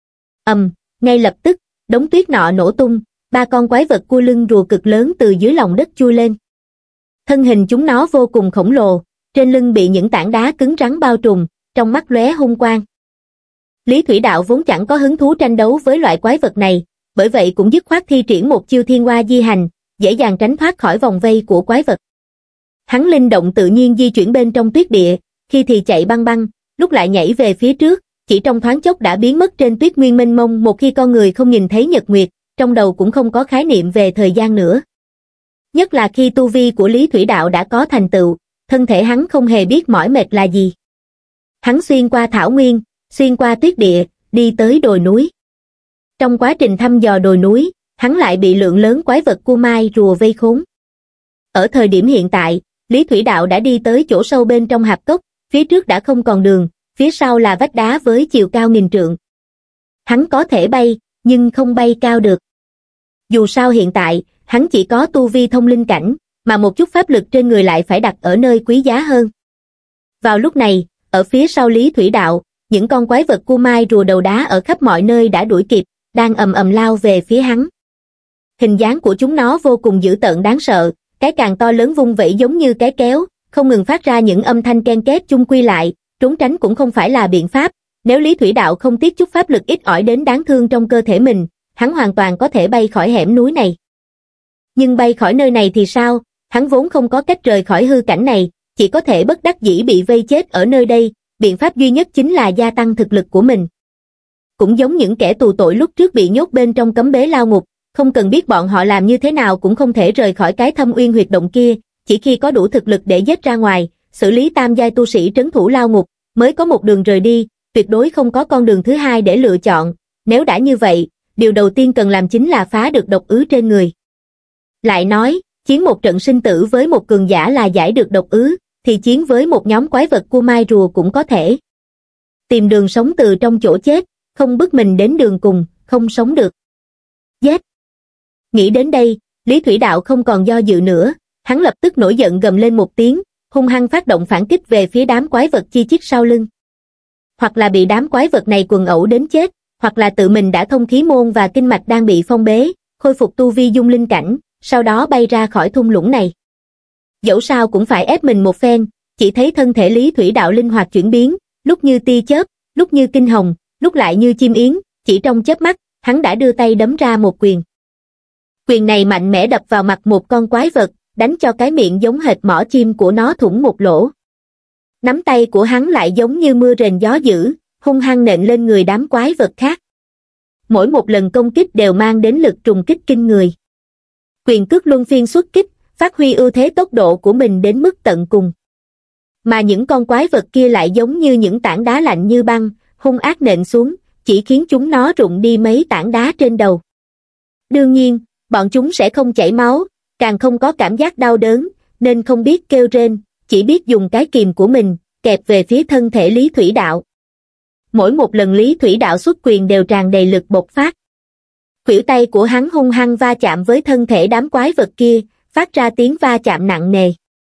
Ầm, ngay lập tức, đống tuyết nọ nổ tung, ba con quái vật cua lưng rùa cực lớn từ dưới lòng đất chui lên. Thân hình chúng nó vô cùng khổng lồ, trên lưng bị những tảng đá cứng rắn bao trùm, trong mắt lóe hung quang. Lý Thủy Đạo vốn chẳng có hứng thú tranh đấu với loại quái vật này, bởi vậy cũng dứt khoát thi triển một chiêu thiên hoa di hành, dễ dàng tránh thoát khỏi vòng vây của quái vật. Hắn linh động tự nhiên di chuyển bên trong tuyết địa, khi thì chạy băng băng, lúc lại nhảy về phía trước, chỉ trong thoáng chốc đã biến mất trên tuyết nguyên mênh mông. Một khi con người không nhìn thấy nhật nguyệt, trong đầu cũng không có khái niệm về thời gian nữa. Nhất là khi tu vi của Lý Thủy Đạo đã có thành tựu, thân thể hắn không hề biết mỏi mệt là gì. Hắn xuyên qua thảo nguyên, xuyên qua tuyết địa, đi tới đồi núi. Trong quá trình thăm dò đồi núi, hắn lại bị lượng lớn quái vật cua mai rùa vây khốn. Ở thời điểm hiện tại, Lý Thủy Đạo đã đi tới chỗ sâu bên trong hạp cốc, phía trước đã không còn đường, phía sau là vách đá với chiều cao nghìn trượng. Hắn có thể bay, nhưng không bay cao được. Dù sao hiện tại, hắn chỉ có tu vi thông linh cảnh, mà một chút pháp lực trên người lại phải đặt ở nơi quý giá hơn. Vào lúc này, ở phía sau Lý Thủy Đạo, những con quái vật cua mai rùa đầu đá ở khắp mọi nơi đã đuổi kịp, đang ầm ầm lao về phía hắn. Hình dáng của chúng nó vô cùng dữ tợn đáng sợ, cái càng to lớn vung vẩy giống như cái kéo, không ngừng phát ra những âm thanh ken két. Chung quy lại, trốn tránh cũng không phải là biện pháp, Nếu Lý Thủy Đạo không tiếc chút pháp lực ít ỏi đến đáng thương trong cơ thể mình, hắn hoàn toàn có thể bay khỏi hẻm núi này. Nhưng bay khỏi nơi này thì sao? Hắn vốn không có cách rời khỏi hư cảnh này, chỉ có thể bất đắc dĩ bị vây chết ở nơi đây, biện pháp duy nhất chính là gia tăng thực lực của mình. Cũng giống những kẻ tù tội lúc trước bị nhốt bên trong cấm bế lao ngục, không cần biết bọn họ làm như thế nào cũng không thể rời khỏi cái thâm uyên huyệt động kia, chỉ khi có đủ thực lực để giết ra ngoài, xử lý tam giai tu sĩ trấn thủ lao ngục, mới có một đường rời đi, tuyệt đối không có con đường thứ hai để lựa chọn. Nếu đã như vậy, điều đầu tiên cần làm chính là phá được độc ứ trên người. Lại nói, chiến một trận sinh tử với một cường giả là giải được độc ứ, thì chiến với một nhóm quái vật cua mai rùa cũng có thể. Tìm đường sống từ trong chỗ chết, không bước mình đến đường cùng, không sống được. Giết! Nghĩ đến đây, Lý Thủy Đạo không còn do dự nữa, hắn lập tức nổi giận gầm lên một tiếng, hung hăng phát động phản kích về phía đám quái vật chi chít sau lưng. Hoặc là bị đám quái vật này quần ẩu đến chết, hoặc là tự mình đã thông khí môn và kinh mạch đang bị phong bế, khôi phục tu vi dung linh cảnh, sau đó bay ra khỏi thung lũng này. Dẫu sao cũng phải ép mình một phen, chỉ thấy thân thể Lý Thủy Đạo linh hoạt chuyển biến, lúc như tia chớp, lúc như kinh hồng, lúc lại như chim yến, chỉ trong chớp mắt, hắn đã đưa tay đấm ra một quyền. Quyền này mạnh mẽ đập vào mặt một con quái vật, đánh cho cái miệng giống hệt mỏ chim của nó thủng một lỗ. Nắm tay của hắn lại giống như mưa rền gió dữ, hung hăng nện lên người đám quái vật khác. Mỗi một lần công kích đều mang đến lực trùng kích kinh người. Quyền cước luân phiên xuất kích, phát huy ưu thế tốc độ của mình đến mức tận cùng. Mà những con quái vật kia lại giống như những tảng đá lạnh như băng, hung ác nện xuống, chỉ khiến chúng nó rụng đi mấy tảng đá trên đầu. Đương nhiên, bọn chúng sẽ không chảy máu, càng không có cảm giác đau đớn, nên không biết kêu rên, chỉ biết dùng cái kìm của mình, kẹp về phía thân thể Lý Thủy Đạo. Mỗi một lần Lý Thủy Đạo xuất quyền đều tràn đầy lực bộc phát. Khuỷu tay của hắn hung hăng va chạm với thân thể đám quái vật kia, phát ra tiếng va chạm nặng nề.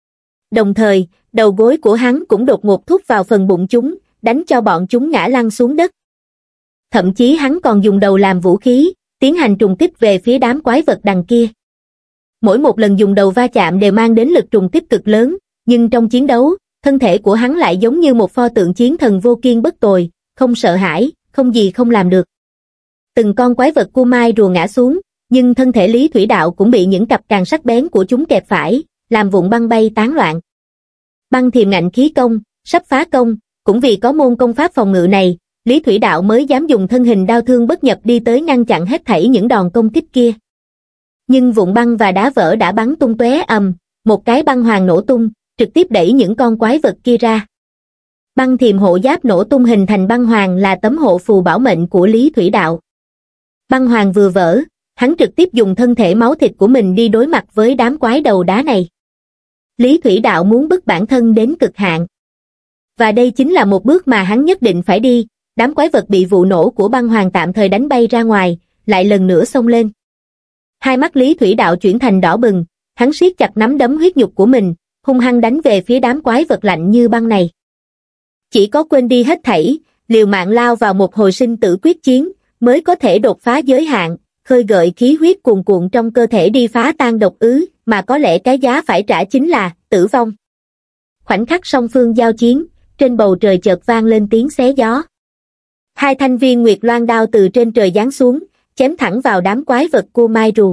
Đồng thời, đầu gối của hắn cũng đột ngột thúc vào phần bụng chúng, đánh cho bọn chúng ngã lăn xuống đất. Thậm chí hắn còn dùng đầu làm vũ khí, tiến hành trùng kích về phía đám quái vật đằng kia. Mỗi một lần dùng đầu va chạm đều mang đến lực trùng kích cực lớn, nhưng trong chiến đấu, thân thể của hắn lại giống như một pho tượng chiến thần vô kiên bất tồi, không sợ hãi, không gì không làm được. Từng con quái vật cua mai rùa ngã xuống, nhưng thân thể Lý Thủy Đạo cũng bị những cặp càng sắc bén của chúng kẹp phải, làm vụn băng bay tán loạn. Băng thiềm ngạnh khí công, sắp phá công, cũng vì có môn công pháp phòng ngự này, Lý Thủy Đạo mới dám dùng thân hình đao thương bất nhập đi tới ngăn chặn hết thảy những đòn công kích kia. Nhưng vụn băng và đá vỡ đã bắn tung tóe ầm, một cái băng hoàng nổ tung, trực tiếp đẩy những con quái vật kia ra. Băng thiềm hộ giáp nổ tung hình thành băng hoàng là tấm hộ phù bảo mệnh của Lý Thủy Đạo. Băng hoàng vừa vỡ, hắn trực tiếp dùng thân thể máu thịt của mình đi đối mặt với đám quái đầu đá này. Lý Thủy Đạo muốn bức bản thân đến cực hạn. Và đây chính là một bước mà hắn nhất định phải đi, đám quái vật bị vụ nổ của băng hoàng tạm thời đánh bay ra ngoài, lại lần nữa xông lên. Hai mắt Lý Thủy Đạo chuyển thành đỏ bừng, hắn siết chặt nắm đấm huyết nhục của mình, hung hăng đánh về phía đám quái vật lạnh như băng này. Chỉ có quên đi hết thảy, liều mạng lao vào một hồi sinh tử quyết chiến, mới có thể đột phá giới hạn, khơi gợi khí huyết cuồn cuộn trong cơ thể đi phá tan độc ứ, mà có lẽ cái giá phải trả chính là tử vong. Khoảnh khắc song phương giao chiến, trên bầu trời chợt vang lên tiếng xé gió. Hai thanh viên nguyệt loan đao từ trên trời giáng xuống, chém thẳng vào đám quái vật cua mai rùa.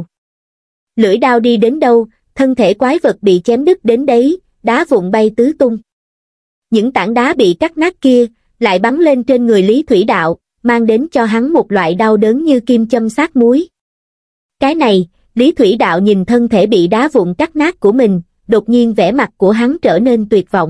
Lưỡi đao đi đến đâu, thân thể quái vật bị chém đứt đến đấy, đá vụn bay tứ tung. Những tảng đá bị cắt nát kia, lại bắn lên trên người Lý Thủy Đạo, mang đến cho hắn một loại đau đớn như kim châm sát muối. Cái này, Lý Thủy Đạo nhìn thân thể bị đá vụn cắt nát của mình, đột nhiên vẻ mặt của hắn trở nên tuyệt vọng.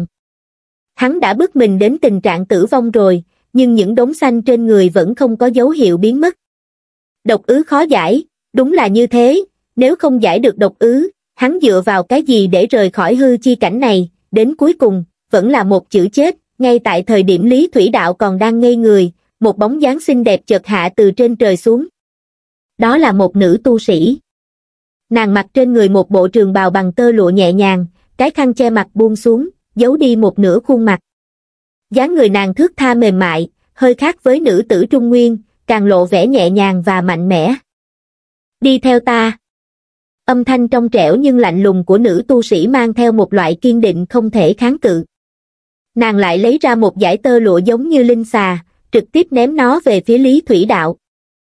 Hắn đã bước mình đến tình trạng tử vong rồi, nhưng những đốm xanh trên người vẫn không có dấu hiệu biến mất. Độc ứ khó giải, đúng là như thế, nếu không giải được độc ứ, hắn dựa vào cái gì để rời khỏi hư chi cảnh này, đến cuối cùng, vẫn là một chữ chết. Ngay tại thời điểm Lý Thủy Đạo còn đang ngây người, một bóng dáng xinh đẹp chợt hạ từ trên trời xuống. Đó là một nữ tu sĩ. Nàng mặc trên người một bộ trường bào bằng tơ lụa nhẹ nhàng, cái khăn che mặt buông xuống, giấu đi một nửa khuôn mặt. Dáng người nàng thướt tha mềm mại, hơi khác với nữ tử Trung Nguyên, càng lộ vẻ nhẹ nhàng và mạnh mẽ. Đi theo ta. Âm thanh trong trẻo nhưng lạnh lùng của nữ tu sĩ mang theo một loại kiên định không thể kháng cự. Nàng lại lấy ra một dải tơ lụa giống như linh xà, trực tiếp ném nó về phía Lý Thủy Đạo.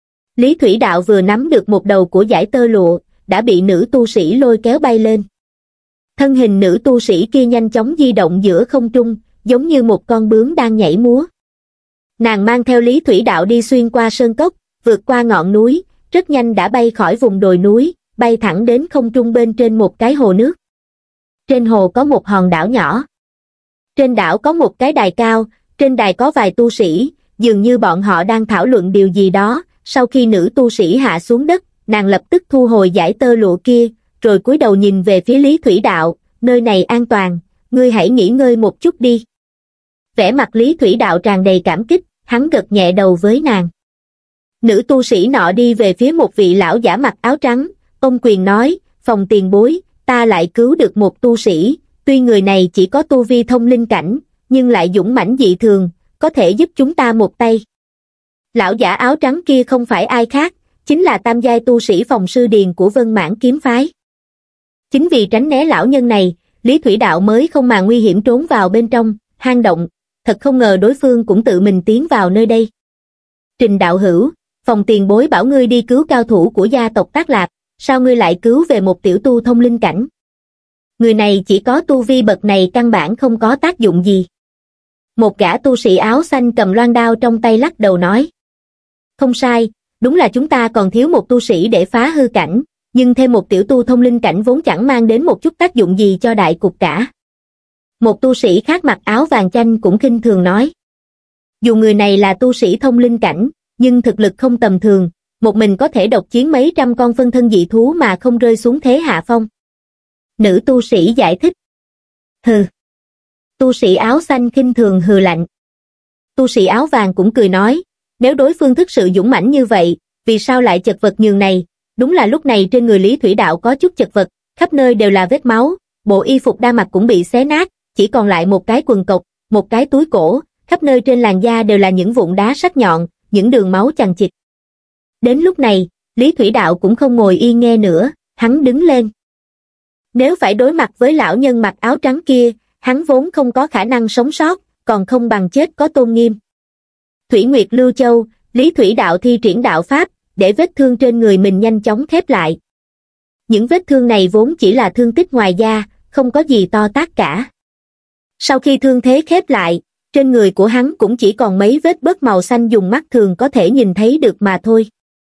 Lý Thủy Đạo vừa nắm được một đầu của dải tơ lụa, đã bị nữ tu sĩ lôi kéo bay lên. Thân hình nữ tu sĩ kia nhanh chóng di động giữa không trung, giống như một con bướm đang nhảy múa. Nàng mang theo Lý Thủy Đạo đi xuyên qua sơn cốc, vượt qua ngọn núi, rất nhanh đã bay khỏi vùng đồi núi, bay thẳng đến không trung bên trên một cái hồ nước. Trên hồ có một hòn đảo nhỏ. Trên đảo có một cái đài cao, trên đài có vài tu sĩ, dường như bọn họ đang thảo luận điều gì đó. Sau khi nữ tu sĩ hạ xuống đất, nàng lập tức thu hồi dải tơ lụa kia, rồi cúi đầu nhìn về phía Lý Thủy Đạo, nơi này an toàn, ngươi hãy nghỉ ngơi một chút đi. Vẻ mặt Lý Thủy Đạo tràn đầy cảm kích, hắn gật nhẹ đầu với nàng. Nữ tu sĩ nọ đi về phía một vị lão giả mặc áo trắng, ông quyền nói, Phòng tiền bối, ta lại cứu được một tu sĩ, tuy người này chỉ có tu vi thông linh cảnh, nhưng lại dũng mãnh dị thường, có thể giúp chúng ta một tay. Lão giả áo trắng kia không phải ai khác, chính là tam giai tu sĩ Phòng Sư Điền của Vân Mãn kiếm phái. Chính vì tránh né lão nhân này, Lý Thủy Đạo mới không màng nguy hiểm trốn vào bên trong hang động, thật không ngờ đối phương cũng tự mình tiến vào nơi đây. Trình đạo hữu, Phòng tiền bối bảo ngươi đi cứu cao thủ của gia tộc Tác Lạp, sao ngươi lại cứu về một tiểu tu thông linh cảnh? Người này chỉ có tu vi bậc này căn bản không có tác dụng gì. Một gã tu sĩ áo xanh cầm loan đao trong tay lắc đầu nói. Không sai, đúng là chúng ta còn thiếu một tu sĩ để phá hư cảnh, nhưng thêm một tiểu tu thông linh cảnh vốn chẳng mang đến một chút tác dụng gì cho đại cục cả. Một tu sĩ khác mặc áo vàng chanh cũng khinh thường nói. Dù người này là tu sĩ thông linh cảnh, nhưng thực lực không tầm thường, một mình có thể độc chiến mấy trăm con phân thân dị thú mà không rơi xuống thế hạ phong. Nữ tu sĩ giải thích. Hừ. Tu sĩ áo xanh khinh thường hừ lạnh. Tu sĩ áo vàng cũng cười nói, nếu đối phương thực sự dũng mãnh như vậy, vì sao lại chật vật nhường này? Đúng là lúc này trên người Lý Thủy Đạo có chút chật vật, khắp nơi đều là vết máu, bộ y phục đang mặc cũng bị xé nát, chỉ còn lại một cái quần cộc, một cái túi cổ, khắp nơi trên làn da đều là những vụn đá sắc nhọn, những đường máu chằng chịt. Đến lúc này, Lý Thủy Đạo cũng không ngồi yên nghe nữa, hắn đứng lên. Nếu phải đối mặt với lão nhân mặc áo trắng kia, hắn vốn không có khả năng sống sót, còn không bằng chết có tôn nghiêm. Thủy Nguyệt Lưu Châu, Lý Thủy Đạo thi triển đạo pháp, để vết thương trên người mình nhanh chóng khép lại. Những vết thương này vốn chỉ là thương tích ngoài da, không có gì to tát cả. Sau khi thương thế khép lại, trên người của hắn cũng chỉ còn mấy vết bớt màu xanh dùng mắt thường có thể nhìn thấy được mà thôi.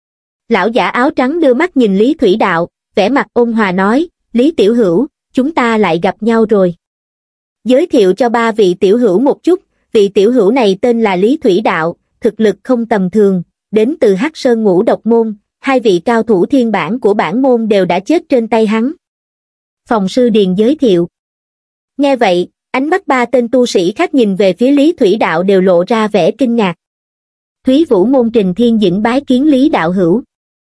Lão giả áo trắng đưa mắt nhìn Lý Thủy Đạo, vẻ mặt ôn hòa nói, Lý Tiểu Hữu, chúng ta lại gặp nhau rồi. Giới thiệu cho ba vị tiểu hữu một chút, vị tiểu hữu này tên là Lý Thủy Đạo, thực lực không tầm thường, đến từ Hắc Sơn Ngũ Độc Môn, hai vị cao thủ thiên bản của bản môn đều đã chết trên tay hắn. Phòng Sư Điền giới thiệu. Nghe vậy, ánh mắt ba tên tu sĩ khác nhìn về phía Lý Thủy Đạo đều lộ ra vẻ kinh ngạc. Thúy Vũ Môn Trình Thiên Dĩnh bái kiến Lý đạo hữu.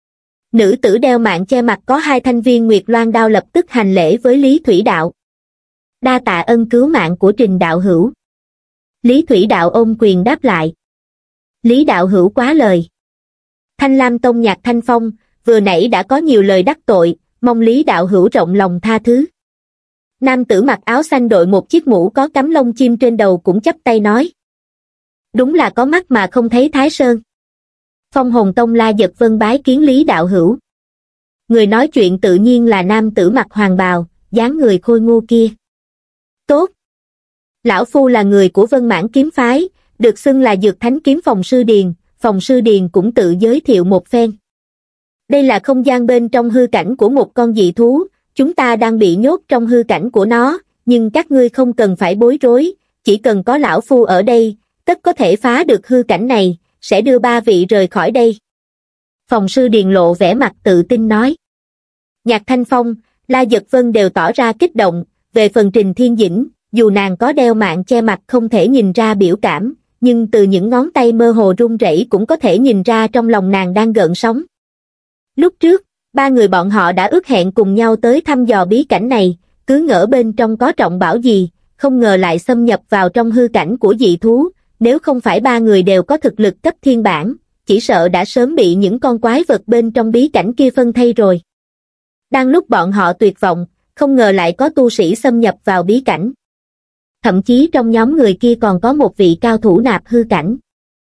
Nữ tử đeo mạng che mặt có hai thanh viên nguyệt loan đao lập tức hành lễ với Lý Thủy Đạo. Đa tạ ân cứu mạng của Trình đạo hữu. Lý Thủy Đạo ôm quyền đáp lại. Lý đạo hữu quá lời. Thanh Lam Tông Nhạc Thanh Phong, vừa nãy đã có nhiều lời đắc tội, mong Lý đạo hữu rộng lòng tha thứ. Nam tử mặc áo xanh đội một chiếc mũ có cắm lông chim trên đầu cũng chắp tay nói. Đúng là có mắt mà không thấy Thái Sơn. Phong Hồn Tông La Giật Vân bái kiến Lý đạo hữu. Người nói chuyện tự nhiên là nam tử mặc hoàng bào, dáng người khôi ngô kia. Tốt. Lão phu là người của Vân Mãn kiếm phái, được xưng là Dược Thánh kiếm Phòng Sư Điền, Phòng Sư Điền cũng tự giới thiệu một phen. Đây là không gian bên trong hư cảnh của một con dị thú, chúng ta đang bị nhốt trong hư cảnh của nó, nhưng các ngươi không cần phải bối rối, chỉ cần có lão phu ở đây, tất có thể phá được hư cảnh này, sẽ đưa ba vị rời khỏi đây. Phòng Sư Điền lộ vẻ mặt tự tin nói. Nhạc Thanh Phong, La Giật Vân đều tỏ ra kích động, về phần Trình Thiên Dĩnh, dù nàng có đeo mạng che mặt không thể nhìn ra biểu cảm, nhưng từ những ngón tay mơ hồ run rẩy cũng có thể nhìn ra trong lòng nàng đang gợn sóng. Lúc trước, ba người bọn họ đã ước hẹn cùng nhau tới thăm dò bí cảnh này, cứ ngỡ bên trong có trọng bảo gì, không ngờ lại xâm nhập vào trong hư cảnh của dị thú, nếu không phải ba người đều có thực lực cấp thiên bản, chỉ sợ đã sớm bị những con quái vật bên trong bí cảnh kia phân thây rồi. Đang lúc bọn họ tuyệt vọng, không ngờ lại có tu sĩ xâm nhập vào bí cảnh. Thậm chí trong nhóm người kia còn có một vị cao thủ nạp hư cảnh.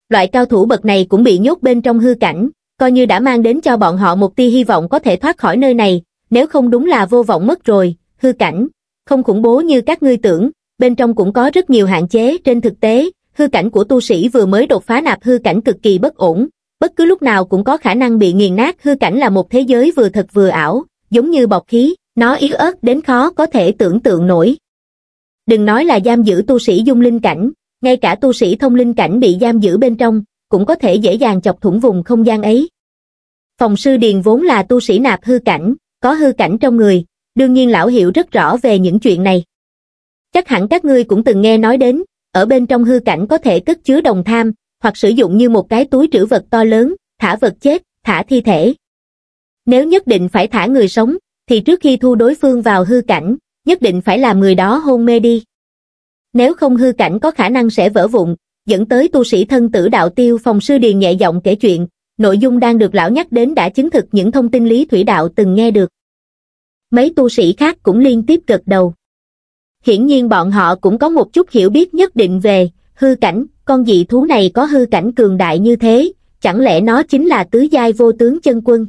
Loại cao thủ bậc này cũng bị nhốt bên trong hư cảnh, coi như đã mang đến cho bọn họ một tia hy vọng có thể thoát khỏi nơi này, nếu không đúng là vô vọng mất rồi. Hư cảnh không khủng bố như các ngươi tưởng, bên trong cũng có rất nhiều hạn chế. Trên thực tế, hư cảnh của tu sĩ vừa mới đột phá nạp hư cảnh cực kỳ bất ổn, bất cứ lúc nào cũng có khả năng bị nghiền nát. Hư cảnh là một thế giới vừa thật vừa ảo, giống như bọt khí, nó yếu ớt đến khó có thể tưởng tượng nổi. Đừng nói là giam giữ tu sĩ dung linh cảnh, ngay cả tu sĩ thông linh cảnh bị giam giữ bên trong, cũng có thể dễ dàng chọc thủng vùng không gian ấy. Phòng Sư Điền vốn là tu sĩ nạp hư cảnh, có hư cảnh trong người, đương nhiên lão hiểu rất rõ về những chuyện này. Chắc hẳn các ngươi cũng từng nghe nói đến, ở bên trong hư cảnh có thể cất chứa đồng tham, hoặc sử dụng như một cái túi trữ vật to lớn, thả vật chết, thả thi thể. Nếu nhất định phải thả người sống, thì trước khi thu đối phương vào hư cảnh, nhất định phải làm người đó hôn mê đi. Nếu không hư cảnh có khả năng sẽ vỡ vụn, dẫn tới tu sĩ thân tử đạo tiêu. Phòng Sư Điền nhẹ giọng kể chuyện, nội dung đang được lão nhắc đến đã chứng thực những thông tin Lý Thủy Đạo từng nghe được. Mấy tu sĩ khác cũng liên tiếp gật đầu. Hiển nhiên bọn họ cũng có một chút hiểu biết nhất định về hư cảnh. Con dị thú này có hư cảnh cường đại như thế, chẳng lẽ nó chính là tứ giai vô tướng chân quân?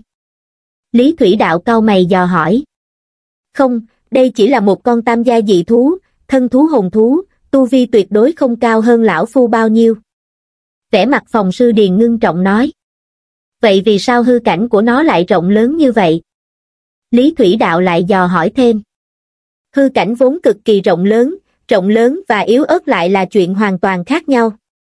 Lý Thủy Đạo cau mày dò hỏi. Không, đây chỉ là một con tam giai dị thú, thân thú hồn thú, tu vi tuyệt đối không cao hơn lão phu bao nhiêu. Vẻ mặt Phòng Sư Điền ngưng trọng nói. Vậy vì sao hư cảnh của nó lại rộng lớn như vậy? Lý Thủy Đạo lại dò hỏi thêm. Hư cảnh vốn cực kỳ rộng lớn, rộng lớn và yếu ớt lại là chuyện hoàn toàn khác nhau.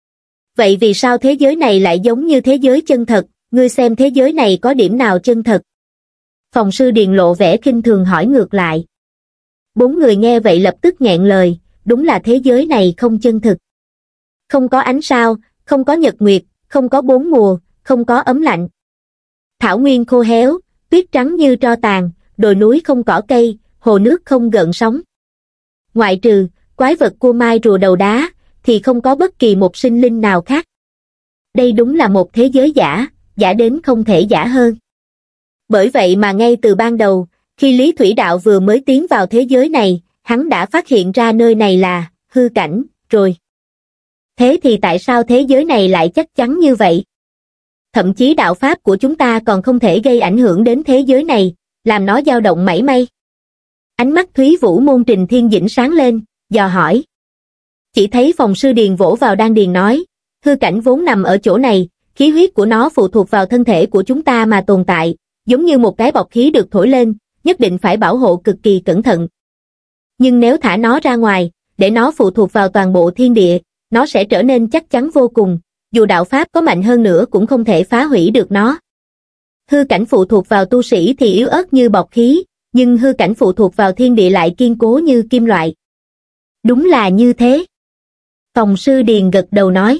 Vậy vì sao thế giới này lại giống như thế giới chân thật? Ngươi xem thế giới này có điểm nào chân thật? Phòng Sư Điền lộ vẻ khinh thường hỏi ngược lại. Bốn người nghe vậy lập tức nghẹn lời, đúng là thế giới này không chân thực. Không có ánh sao, không có nhật nguyệt, không có bốn mùa, không có ấm lạnh. Thảo nguyên khô héo, tuyết trắng như tro tàn, đồi núi không cỏ cây, hồ nước không gợn sóng. Ngoại trừ quái vật cua mai rùa đầu đá, thì không có bất kỳ một sinh linh nào khác. Đây đúng là một thế giới giả, giả đến không thể giả hơn. Bởi vậy mà ngay từ ban đầu, khi Lý Thủy Đạo vừa mới tiến vào thế giới này, hắn đã phát hiện ra nơi này là hư cảnh, rồi. Thế thì tại sao thế giới này lại chắc chắn như vậy? Thậm chí đạo pháp của chúng ta còn không thể gây ảnh hưởng đến thế giới này, làm nó dao động mảy may. Ánh mắt Thúy Vũ môn Trình Thiên Dĩnh sáng lên, dò hỏi. Chỉ thấy Phòng Sư Điền vỗ vào đan điền nói, hư cảnh vốn nằm ở chỗ này, khí huyết của nó phụ thuộc vào thân thể của chúng ta mà tồn tại, giống như một cái bọc khí được thổi lên, nhất định phải bảo hộ cực kỳ cẩn thận. Nhưng nếu thả nó ra ngoài, để nó phụ thuộc vào toàn bộ thiên địa, nó sẽ trở nên chắc chắn vô cùng, dù đạo pháp có mạnh hơn nữa cũng không thể phá hủy được nó. Hư cảnh phụ thuộc vào tu sĩ thì yếu ớt như bọt khí, nhưng hư cảnh phụ thuộc vào thiên địa lại kiên cố như kim loại. Đúng là như thế. Phòng Sư Điền gật đầu nói.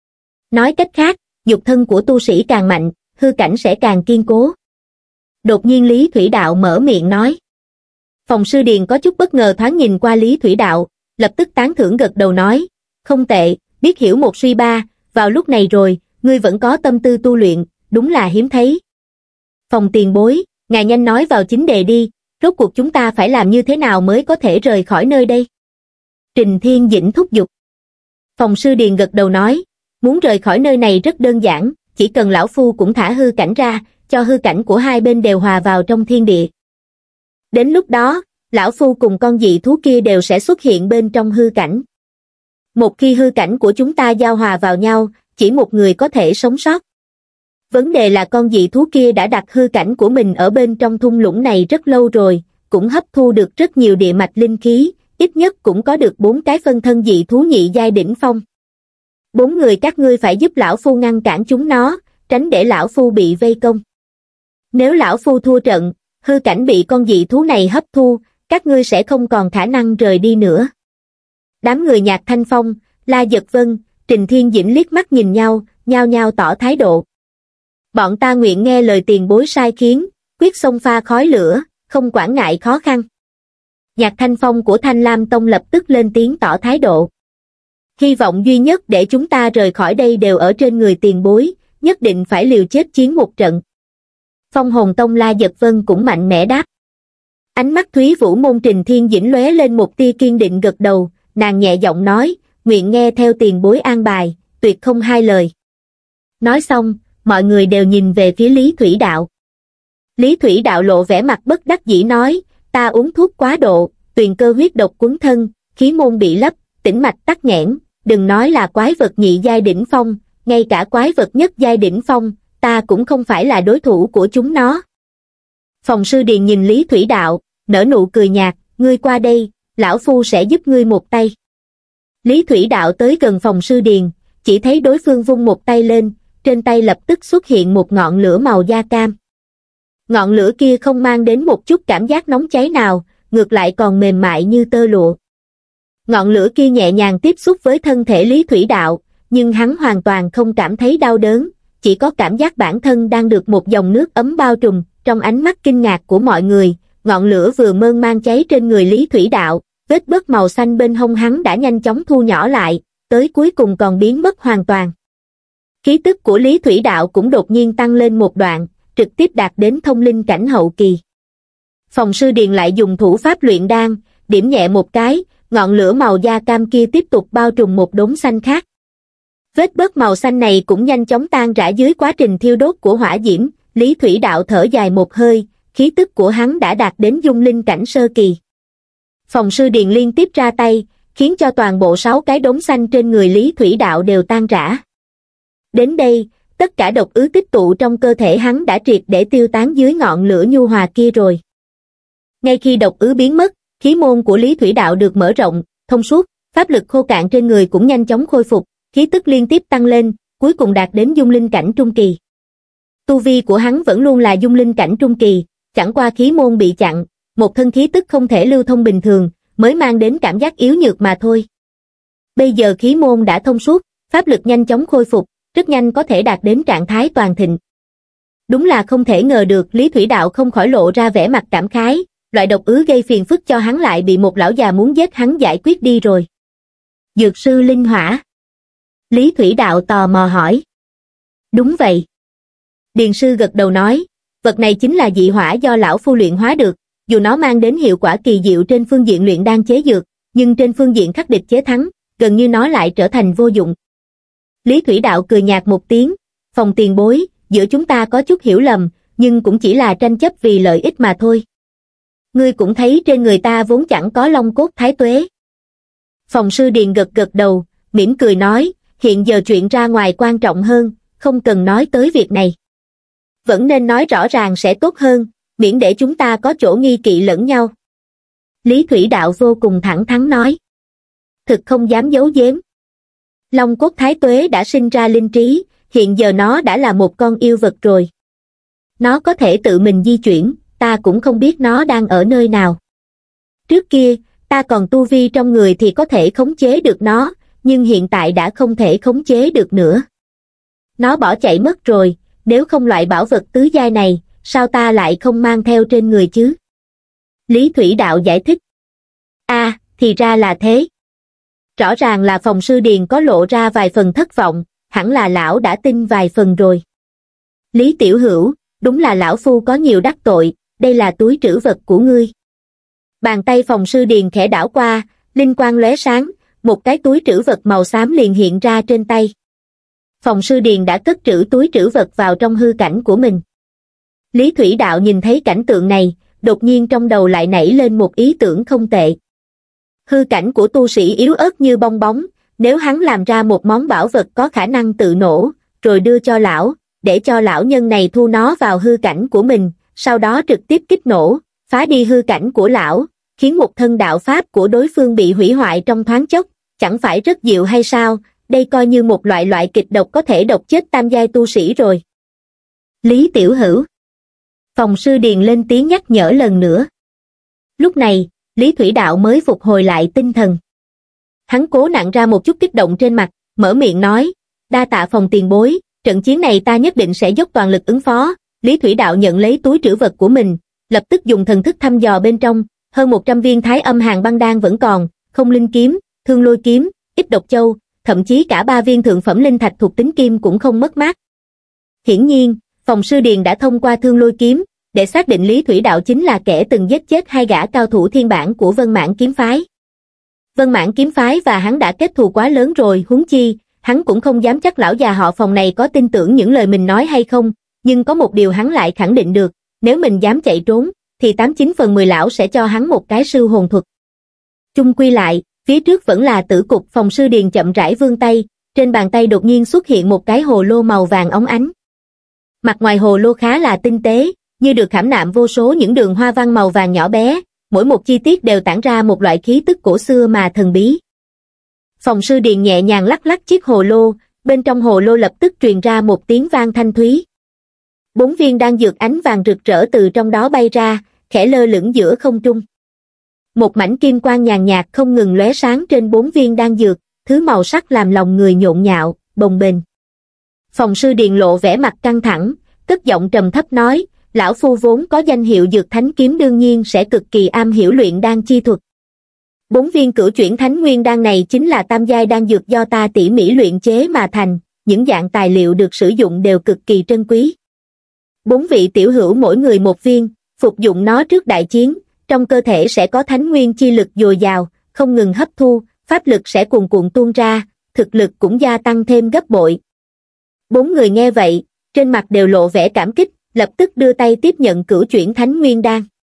Nói cách khác, nhục thân của tu sĩ càng mạnh, hư cảnh sẽ càng kiên cố. Đột nhiên Lý Thủy Đạo mở miệng nói. Phòng Sư Điền có chút bất ngờ thoáng nhìn qua Lý Thủy Đạo, lập tức tán thưởng gật đầu nói, không tệ, biết hiểu một suy ba, vào lúc này rồi, ngươi vẫn có tâm tư tu luyện, đúng là hiếm thấy. Phòng tiền bối, ngài nhanh nói vào chính đề đi, rốt cuộc chúng ta phải làm như thế nào mới có thể rời khỏi nơi đây? Trình Thiên Dĩnh thúc giục. Phòng Sư Điền gật đầu nói, muốn rời khỏi nơi này rất đơn giản, chỉ cần lão phu cũng thả hư cảnh ra, cho hư cảnh của hai bên đều hòa vào trong thiên địa. Đến lúc đó, lão phu cùng con dị thú kia đều sẽ xuất hiện bên trong hư cảnh. Một khi hư cảnh của chúng ta giao hòa vào nhau, chỉ một người có thể sống sót. Vấn đề là con dị thú kia đã đặt hư cảnh của mình ở bên trong thung lũng này rất lâu rồi, cũng hấp thu được rất nhiều địa mạch linh khí, ít nhất cũng có được bốn cái phân thân dị thú nhị giai đỉnh phong. Bốn người các ngươi phải giúp lão phu ngăn cản chúng nó, tránh để lão phu bị vây công. Nếu lão phu thua trận, hư cảnh bị con dị thú này hấp thu, các ngươi sẽ không còn khả năng rời đi nữa. Đám người Nhạc Thanh Phong, La Dật Vân, Trình Thiên Dĩnh liếc mắt nhìn nhau, nhao nhao tỏ thái độ. Bọn ta nguyện nghe lời tiền bối sai khiến, quyết xông pha khói lửa, không quản ngại khó khăn. Nhạc Thanh Phong của Thanh Lam Tông lập tức lên tiếng tỏ thái độ. Hy vọng duy nhất để chúng ta rời khỏi đây đều ở trên người tiền bối, nhất định phải liều chết chiến một trận. Phong Hồn Tông La Dật Vân cũng mạnh mẽ đáp. Ánh mắt Thúy Vũ môn Trình Thiên Dĩnh lóe lên một tia kiên định gật đầu, nàng nhẹ giọng nói, nguyện nghe theo tiền bối an bài, tuyệt không hai lời. Nói xong, mọi người đều nhìn về phía Lý Thủy Đạo. Lý Thủy Đạo lộ vẻ mặt bất đắc dĩ nói, ta uống thuốc quá độ, tuyền cơ huyết độc quấn thân, khí môn bị lấp, tĩnh mạch tắc nghẽn, đừng nói là quái vật nhị giai đỉnh phong, ngay cả quái vật nhất giai đỉnh phong, ta cũng không phải là đối thủ của chúng nó. Phòng sư Điền nhìn Lý Thủy Đạo, nở nụ cười nhạt, ngươi qua đây, lão phu sẽ giúp ngươi một tay. Lý Thủy Đạo tới gần phòng sư Điền, chỉ thấy đối phương vung một tay lên, trên tay lập tức xuất hiện một ngọn lửa màu da cam. Ngọn lửa kia không mang đến một chút cảm giác nóng cháy nào, ngược lại còn mềm mại như tơ lụa. Ngọn lửa kia nhẹ nhàng tiếp xúc với thân thể Lý Thủy Đạo, nhưng hắn hoàn toàn không cảm thấy đau đớn, chỉ có cảm giác bản thân đang được một dòng nước ấm bao trùm. Trong ánh mắt kinh ngạc của mọi người, ngọn lửa vừa mơn man cháy trên người Lý Thủy Đạo, vết bớt màu xanh bên hông hắn đã nhanh chóng thu nhỏ lại, tới cuối cùng còn biến mất hoàn toàn. Khí tức của Lý Thủy Đạo cũng đột nhiên tăng lên một đoạn, trực tiếp đạt đến thông linh cảnh hậu kỳ. Phòng sư Điền lại dùng thủ pháp luyện đan, điểm nhẹ một cái, ngọn lửa màu da cam kia tiếp tục bao trùm một đốm xanh khác. Vết bớt màu xanh này cũng nhanh chóng tan rã dưới quá trình thiêu đốt của hỏa diễm. Lý Thủy Đạo thở dài một hơi, khí tức của hắn đã đạt đến dung linh cảnh sơ kỳ. Phòng sư Điền liên tiếp ra tay, khiến cho toàn bộ sáu cái đốm xanh trên người Lý Thủy Đạo đều tan rã. Đến đây, tất cả độc ứ tích tụ trong cơ thể hắn đã triệt để tiêu tán dưới ngọn lửa nhu hòa kia rồi. Ngay khi độc ứ biến mất, khí môn của Lý Thủy Đạo được mở rộng, thông suốt, pháp lực khô cạn trên người cũng nhanh chóng khôi phục, khí tức liên tiếp tăng lên, cuối cùng đạt đến dung linh cảnh trung kỳ. Tu vi của hắn vẫn luôn là dung linh cảnh trung kỳ, chẳng qua khí môn bị chặn, một thân khí tức không thể lưu thông bình thường, mới mang đến cảm giác yếu nhược mà thôi. Bây giờ khí môn đã thông suốt, pháp lực nhanh chóng khôi phục, rất nhanh có thể đạt đến trạng thái toàn thịnh. Đúng là không thể ngờ được, Lý Thủy Đạo không khỏi lộ ra vẻ mặt cảm khái, loại độc ứ gây phiền phức cho hắn lại bị một lão già muốn giết hắn giải quyết đi rồi. Dược sư linh hỏa. Lý Thủy Đạo tò mò hỏi. Đúng vậy. Điền sư gật đầu nói, vật này chính là dị hỏa do lão phu luyện hóa được, dù nó mang đến hiệu quả kỳ diệu trên phương diện luyện đan chế dược, nhưng trên phương diện khắc địch chế thắng, gần như nó lại trở thành vô dụng. Lý Thủy Đạo cười nhạt một tiếng, Phòng tiền bối, giữa chúng ta có chút hiểu lầm, nhưng cũng chỉ là tranh chấp vì lợi ích mà thôi. Ngươi cũng thấy trên người ta vốn chẳng có long cốt thái tuế. Phòng sư Điền gật gật đầu, mỉm cười nói, hiện giờ chuyện ra ngoài quan trọng hơn, không cần nói tới việc này. Vẫn nên nói rõ ràng sẽ tốt hơn, miễn để chúng ta có chỗ nghi kỵ lẫn nhau. Lý Thủy Đạo vô cùng thẳng thắn nói. Thực không dám giấu giếm. Long cốt thái tuế đã sinh ra linh trí, hiện giờ nó đã là một con yêu vật rồi. Nó có thể tự mình di chuyển, ta cũng không biết nó đang ở nơi nào. Trước kia, ta còn tu vi trong người thì có thể khống chế được nó, nhưng hiện tại đã không thể khống chế được nữa. Nó bỏ chạy mất rồi, nếu không loại bảo vật tứ giai này, sao ta lại không mang theo trên người chứ? Lý Thủy Đạo giải thích. A, à, thì ra là thế. Rõ ràng là Phòng sư Điền có lộ ra vài phần thất vọng, hẳn là lão đã tin vài phần rồi. Lý Tiểu Hữu, đúng là lão phu có nhiều đắc tội, đây là túi trữ vật của ngươi. Bàn tay Phòng sư Điền khẽ đảo qua, linh quang lóe sáng, một cái túi trữ vật màu xám liền hiện ra trên tay. Phòng sư Điền đã cất trữ túi trữ vật vào trong hư cảnh của mình. Lý Thủy Đạo nhìn thấy cảnh tượng này, đột nhiên trong đầu lại nảy lên một ý tưởng không tệ. Hư cảnh của tu sĩ yếu ớt như bong bóng, nếu hắn làm ra một món bảo vật có khả năng tự nổ, rồi đưa cho lão, để cho lão nhân này thu nó vào hư cảnh của mình, sau đó trực tiếp kích nổ, phá đi hư cảnh của lão, khiến một thân đạo pháp của đối phương bị hủy hoại trong thoáng chốc, chẳng phải rất diệu hay sao? Đây coi như một loại loại kịch độc có thể độc chết tam giai tu sĩ rồi. Lý Tiểu Hữu. Phòng sư Điền lên tiếng nhắc nhở lần nữa. Lúc này, Lý Thủy Đạo mới phục hồi lại tinh thần. Hắn cố nặn ra một chút kích động trên mặt, mở miệng nói, đa tạ Phòng tiền bối, trận chiến này ta nhất định sẽ dốc toàn lực ứng phó. Lý Thủy Đạo nhận lấy túi trữ vật của mình, lập tức dùng thần thức thăm dò bên trong, hơn một trăm viên Thái Âm Hàn Băng Đan vẫn còn, không linh kiếm, thương lôi kiếm, ít độc châu, thậm chí cả ba viên thượng phẩm linh thạch thuộc tính kim cũng không mất mát. Hiển nhiên, Phòng sư Điền đã thông qua thương lôi kiếm, để xác định Lý Thủy Đạo chính là kẻ từng giết chết hai gã cao thủ thiên bản của Vân Mãn kiếm phái. Vân Mãn kiếm phái và hắn đã kết thù quá lớn rồi, huống chi, hắn cũng không dám chắc lão già họ Phòng này có tin tưởng những lời mình nói hay không, nhưng có một điều hắn lại khẳng định được, nếu mình dám chạy trốn, thì tám chín phần mười lão sẽ cho hắn một cái sư hồn thuật. Chung quy lại, phía trước vẫn là tử cục. Phòng Sư Điền chậm rãi vươn tay, trên bàn tay đột nhiên xuất hiện một cái hồ lô màu vàng óng ánh. Mặt ngoài hồ lô khá là tinh tế, như được khảm nạm vô số những đường hoa văn màu vàng nhỏ bé, mỗi một chi tiết đều tản ra một loại khí tức cổ xưa mà thần bí. Phòng Sư Điền nhẹ nhàng lắc lắc chiếc hồ lô, bên trong hồ lô lập tức truyền ra một tiếng vang thanh thúy. Bốn viên đan dược ánh vàng rực rỡ từ trong đó bay ra, khẽ lơ lửng giữa không trung. Một mảnh kim quang nhàn nhạt không ngừng lóe sáng trên bốn viên đan dược, thứ màu sắc làm lòng người nhộn nhạo, bồng bềnh. Phòng Sư Điền lộ vẻ mặt căng thẳng, cất giọng trầm thấp nói, lão phu vốn có danh hiệu Dược Thánh Kiếm đương nhiên sẽ cực kỳ am hiểu luyện đan chi thuật. Bốn viên cửu chuyển thánh nguyên đan này chính là tam giai đan dược do ta tỉ mỉ luyện chế mà thành, những dạng tài liệu được sử dụng đều cực kỳ trân quý. Bốn vị tiểu hữu mỗi người một viên, phục dụng nó trước đại chiến, trong cơ thể sẽ có thánh nguyên chi lực dồi dào, không ngừng hấp thu, pháp lực sẽ cuồn cuộn tuôn ra, thực lực cũng gia tăng thêm gấp bội. Bốn người nghe vậy, trên mặt đều lộ vẻ cảm kích, lập tức đưa tay tiếp nhận cửu chuyển thánh nguyên đan.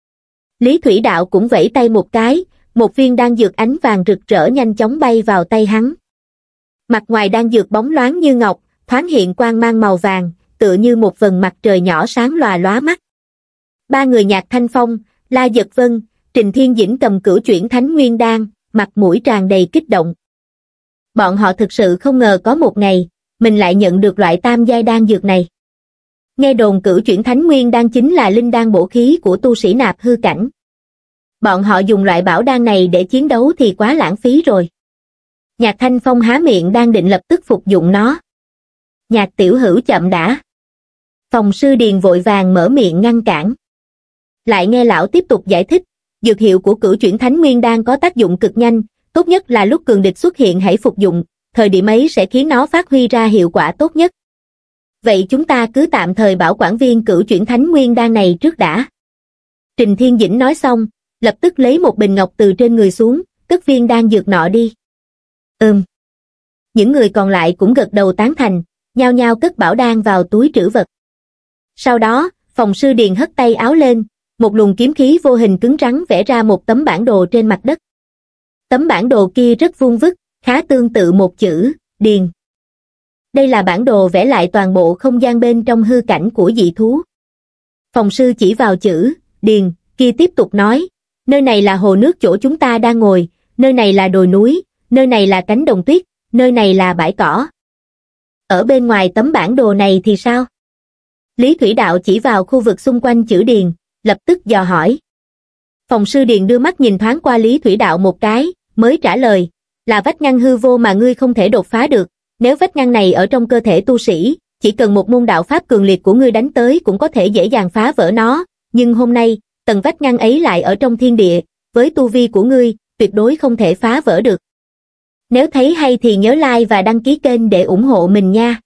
Lý Thủy Đạo cũng vẫy tay một cái, một viên đan dược ánh vàng rực rỡ nhanh chóng bay vào tay hắn. Mặt ngoài đan dược bóng loáng như ngọc, thoáng hiện quang mang màu vàng, tựa như một vầng mặt trời nhỏ sáng lòa lóa mắt. Ba người Nhạc Thanh Phong, La Giật Vân, Trình Thiên Dĩnh cầm cửu chuyển thánh nguyên đan, mặt mũi tràn đầy kích động. Bọn họ thực sự không ngờ có một ngày, mình lại nhận được loại tam giai đan dược này. Nghe đồn cửu chuyển thánh nguyên đan chính là linh đan bổ khí của tu sĩ nạp hư cảnh. Bọn họ dùng loại bảo đan này để chiến đấu thì quá lãng phí rồi. Nhạc Thanh Phong há miệng đang định lập tức phục dụng nó. Nhạc tiểu hữu chậm đã. Phòng Sư Điền vội vàng mở miệng ngăn cản. Lại nghe lão tiếp tục giải thích, dược hiệu của cửu chuyển thánh nguyên đan có tác dụng cực nhanh, tốt nhất là lúc cường địch xuất hiện hãy phục dụng, thời điểm ấy sẽ khiến nó phát huy ra hiệu quả tốt nhất. Vậy chúng ta cứ tạm thời bảo quản viên cửu chuyển thánh nguyên đan này trước đã. Trình Thiên Dĩnh nói xong, lập tức lấy một bình ngọc từ trên người xuống, cất viên đan dược nọ đi. Ừm. Những người còn lại cũng gật đầu tán thành, nhao nhao cất bảo đan vào túi trữ vật. Sau đó, Phòng Sư Điền hất tay áo lên, một luồng kiếm khí vô hình cứng rắn vẽ ra một tấm bản đồ trên mặt đất. Tấm bản đồ kia rất vuông vức, khá tương tự một chữ, Điền. Đây là bản đồ vẽ lại toàn bộ không gian bên trong hư cảnh của dị thú. Phòng sư chỉ vào chữ, Điền, kia tiếp tục nói, nơi này là hồ nước chỗ chúng ta đang ngồi, nơi này là đồi núi, nơi này là cánh đồng tuyết, nơi này là bãi cỏ. Ở bên ngoài tấm bản đồ này thì sao? Lý Thủy Đạo chỉ vào khu vực xung quanh chữ Điền, lập tức dò hỏi. Phòng sư Điền đưa mắt nhìn thoáng qua Lý Thủy Đạo một cái, mới trả lời, là vách ngăn hư vô mà ngươi không thể đột phá được, nếu vách ngăn này ở trong cơ thể tu sĩ, chỉ cần một môn đạo pháp cường liệt của ngươi đánh tới cũng có thể dễ dàng phá vỡ nó, nhưng hôm nay, tầng vách ngăn ấy lại ở trong thiên địa, với tu vi của ngươi, tuyệt đối không thể phá vỡ được. Nếu thấy hay thì nhớ like và đăng ký kênh để ủng hộ mình nha.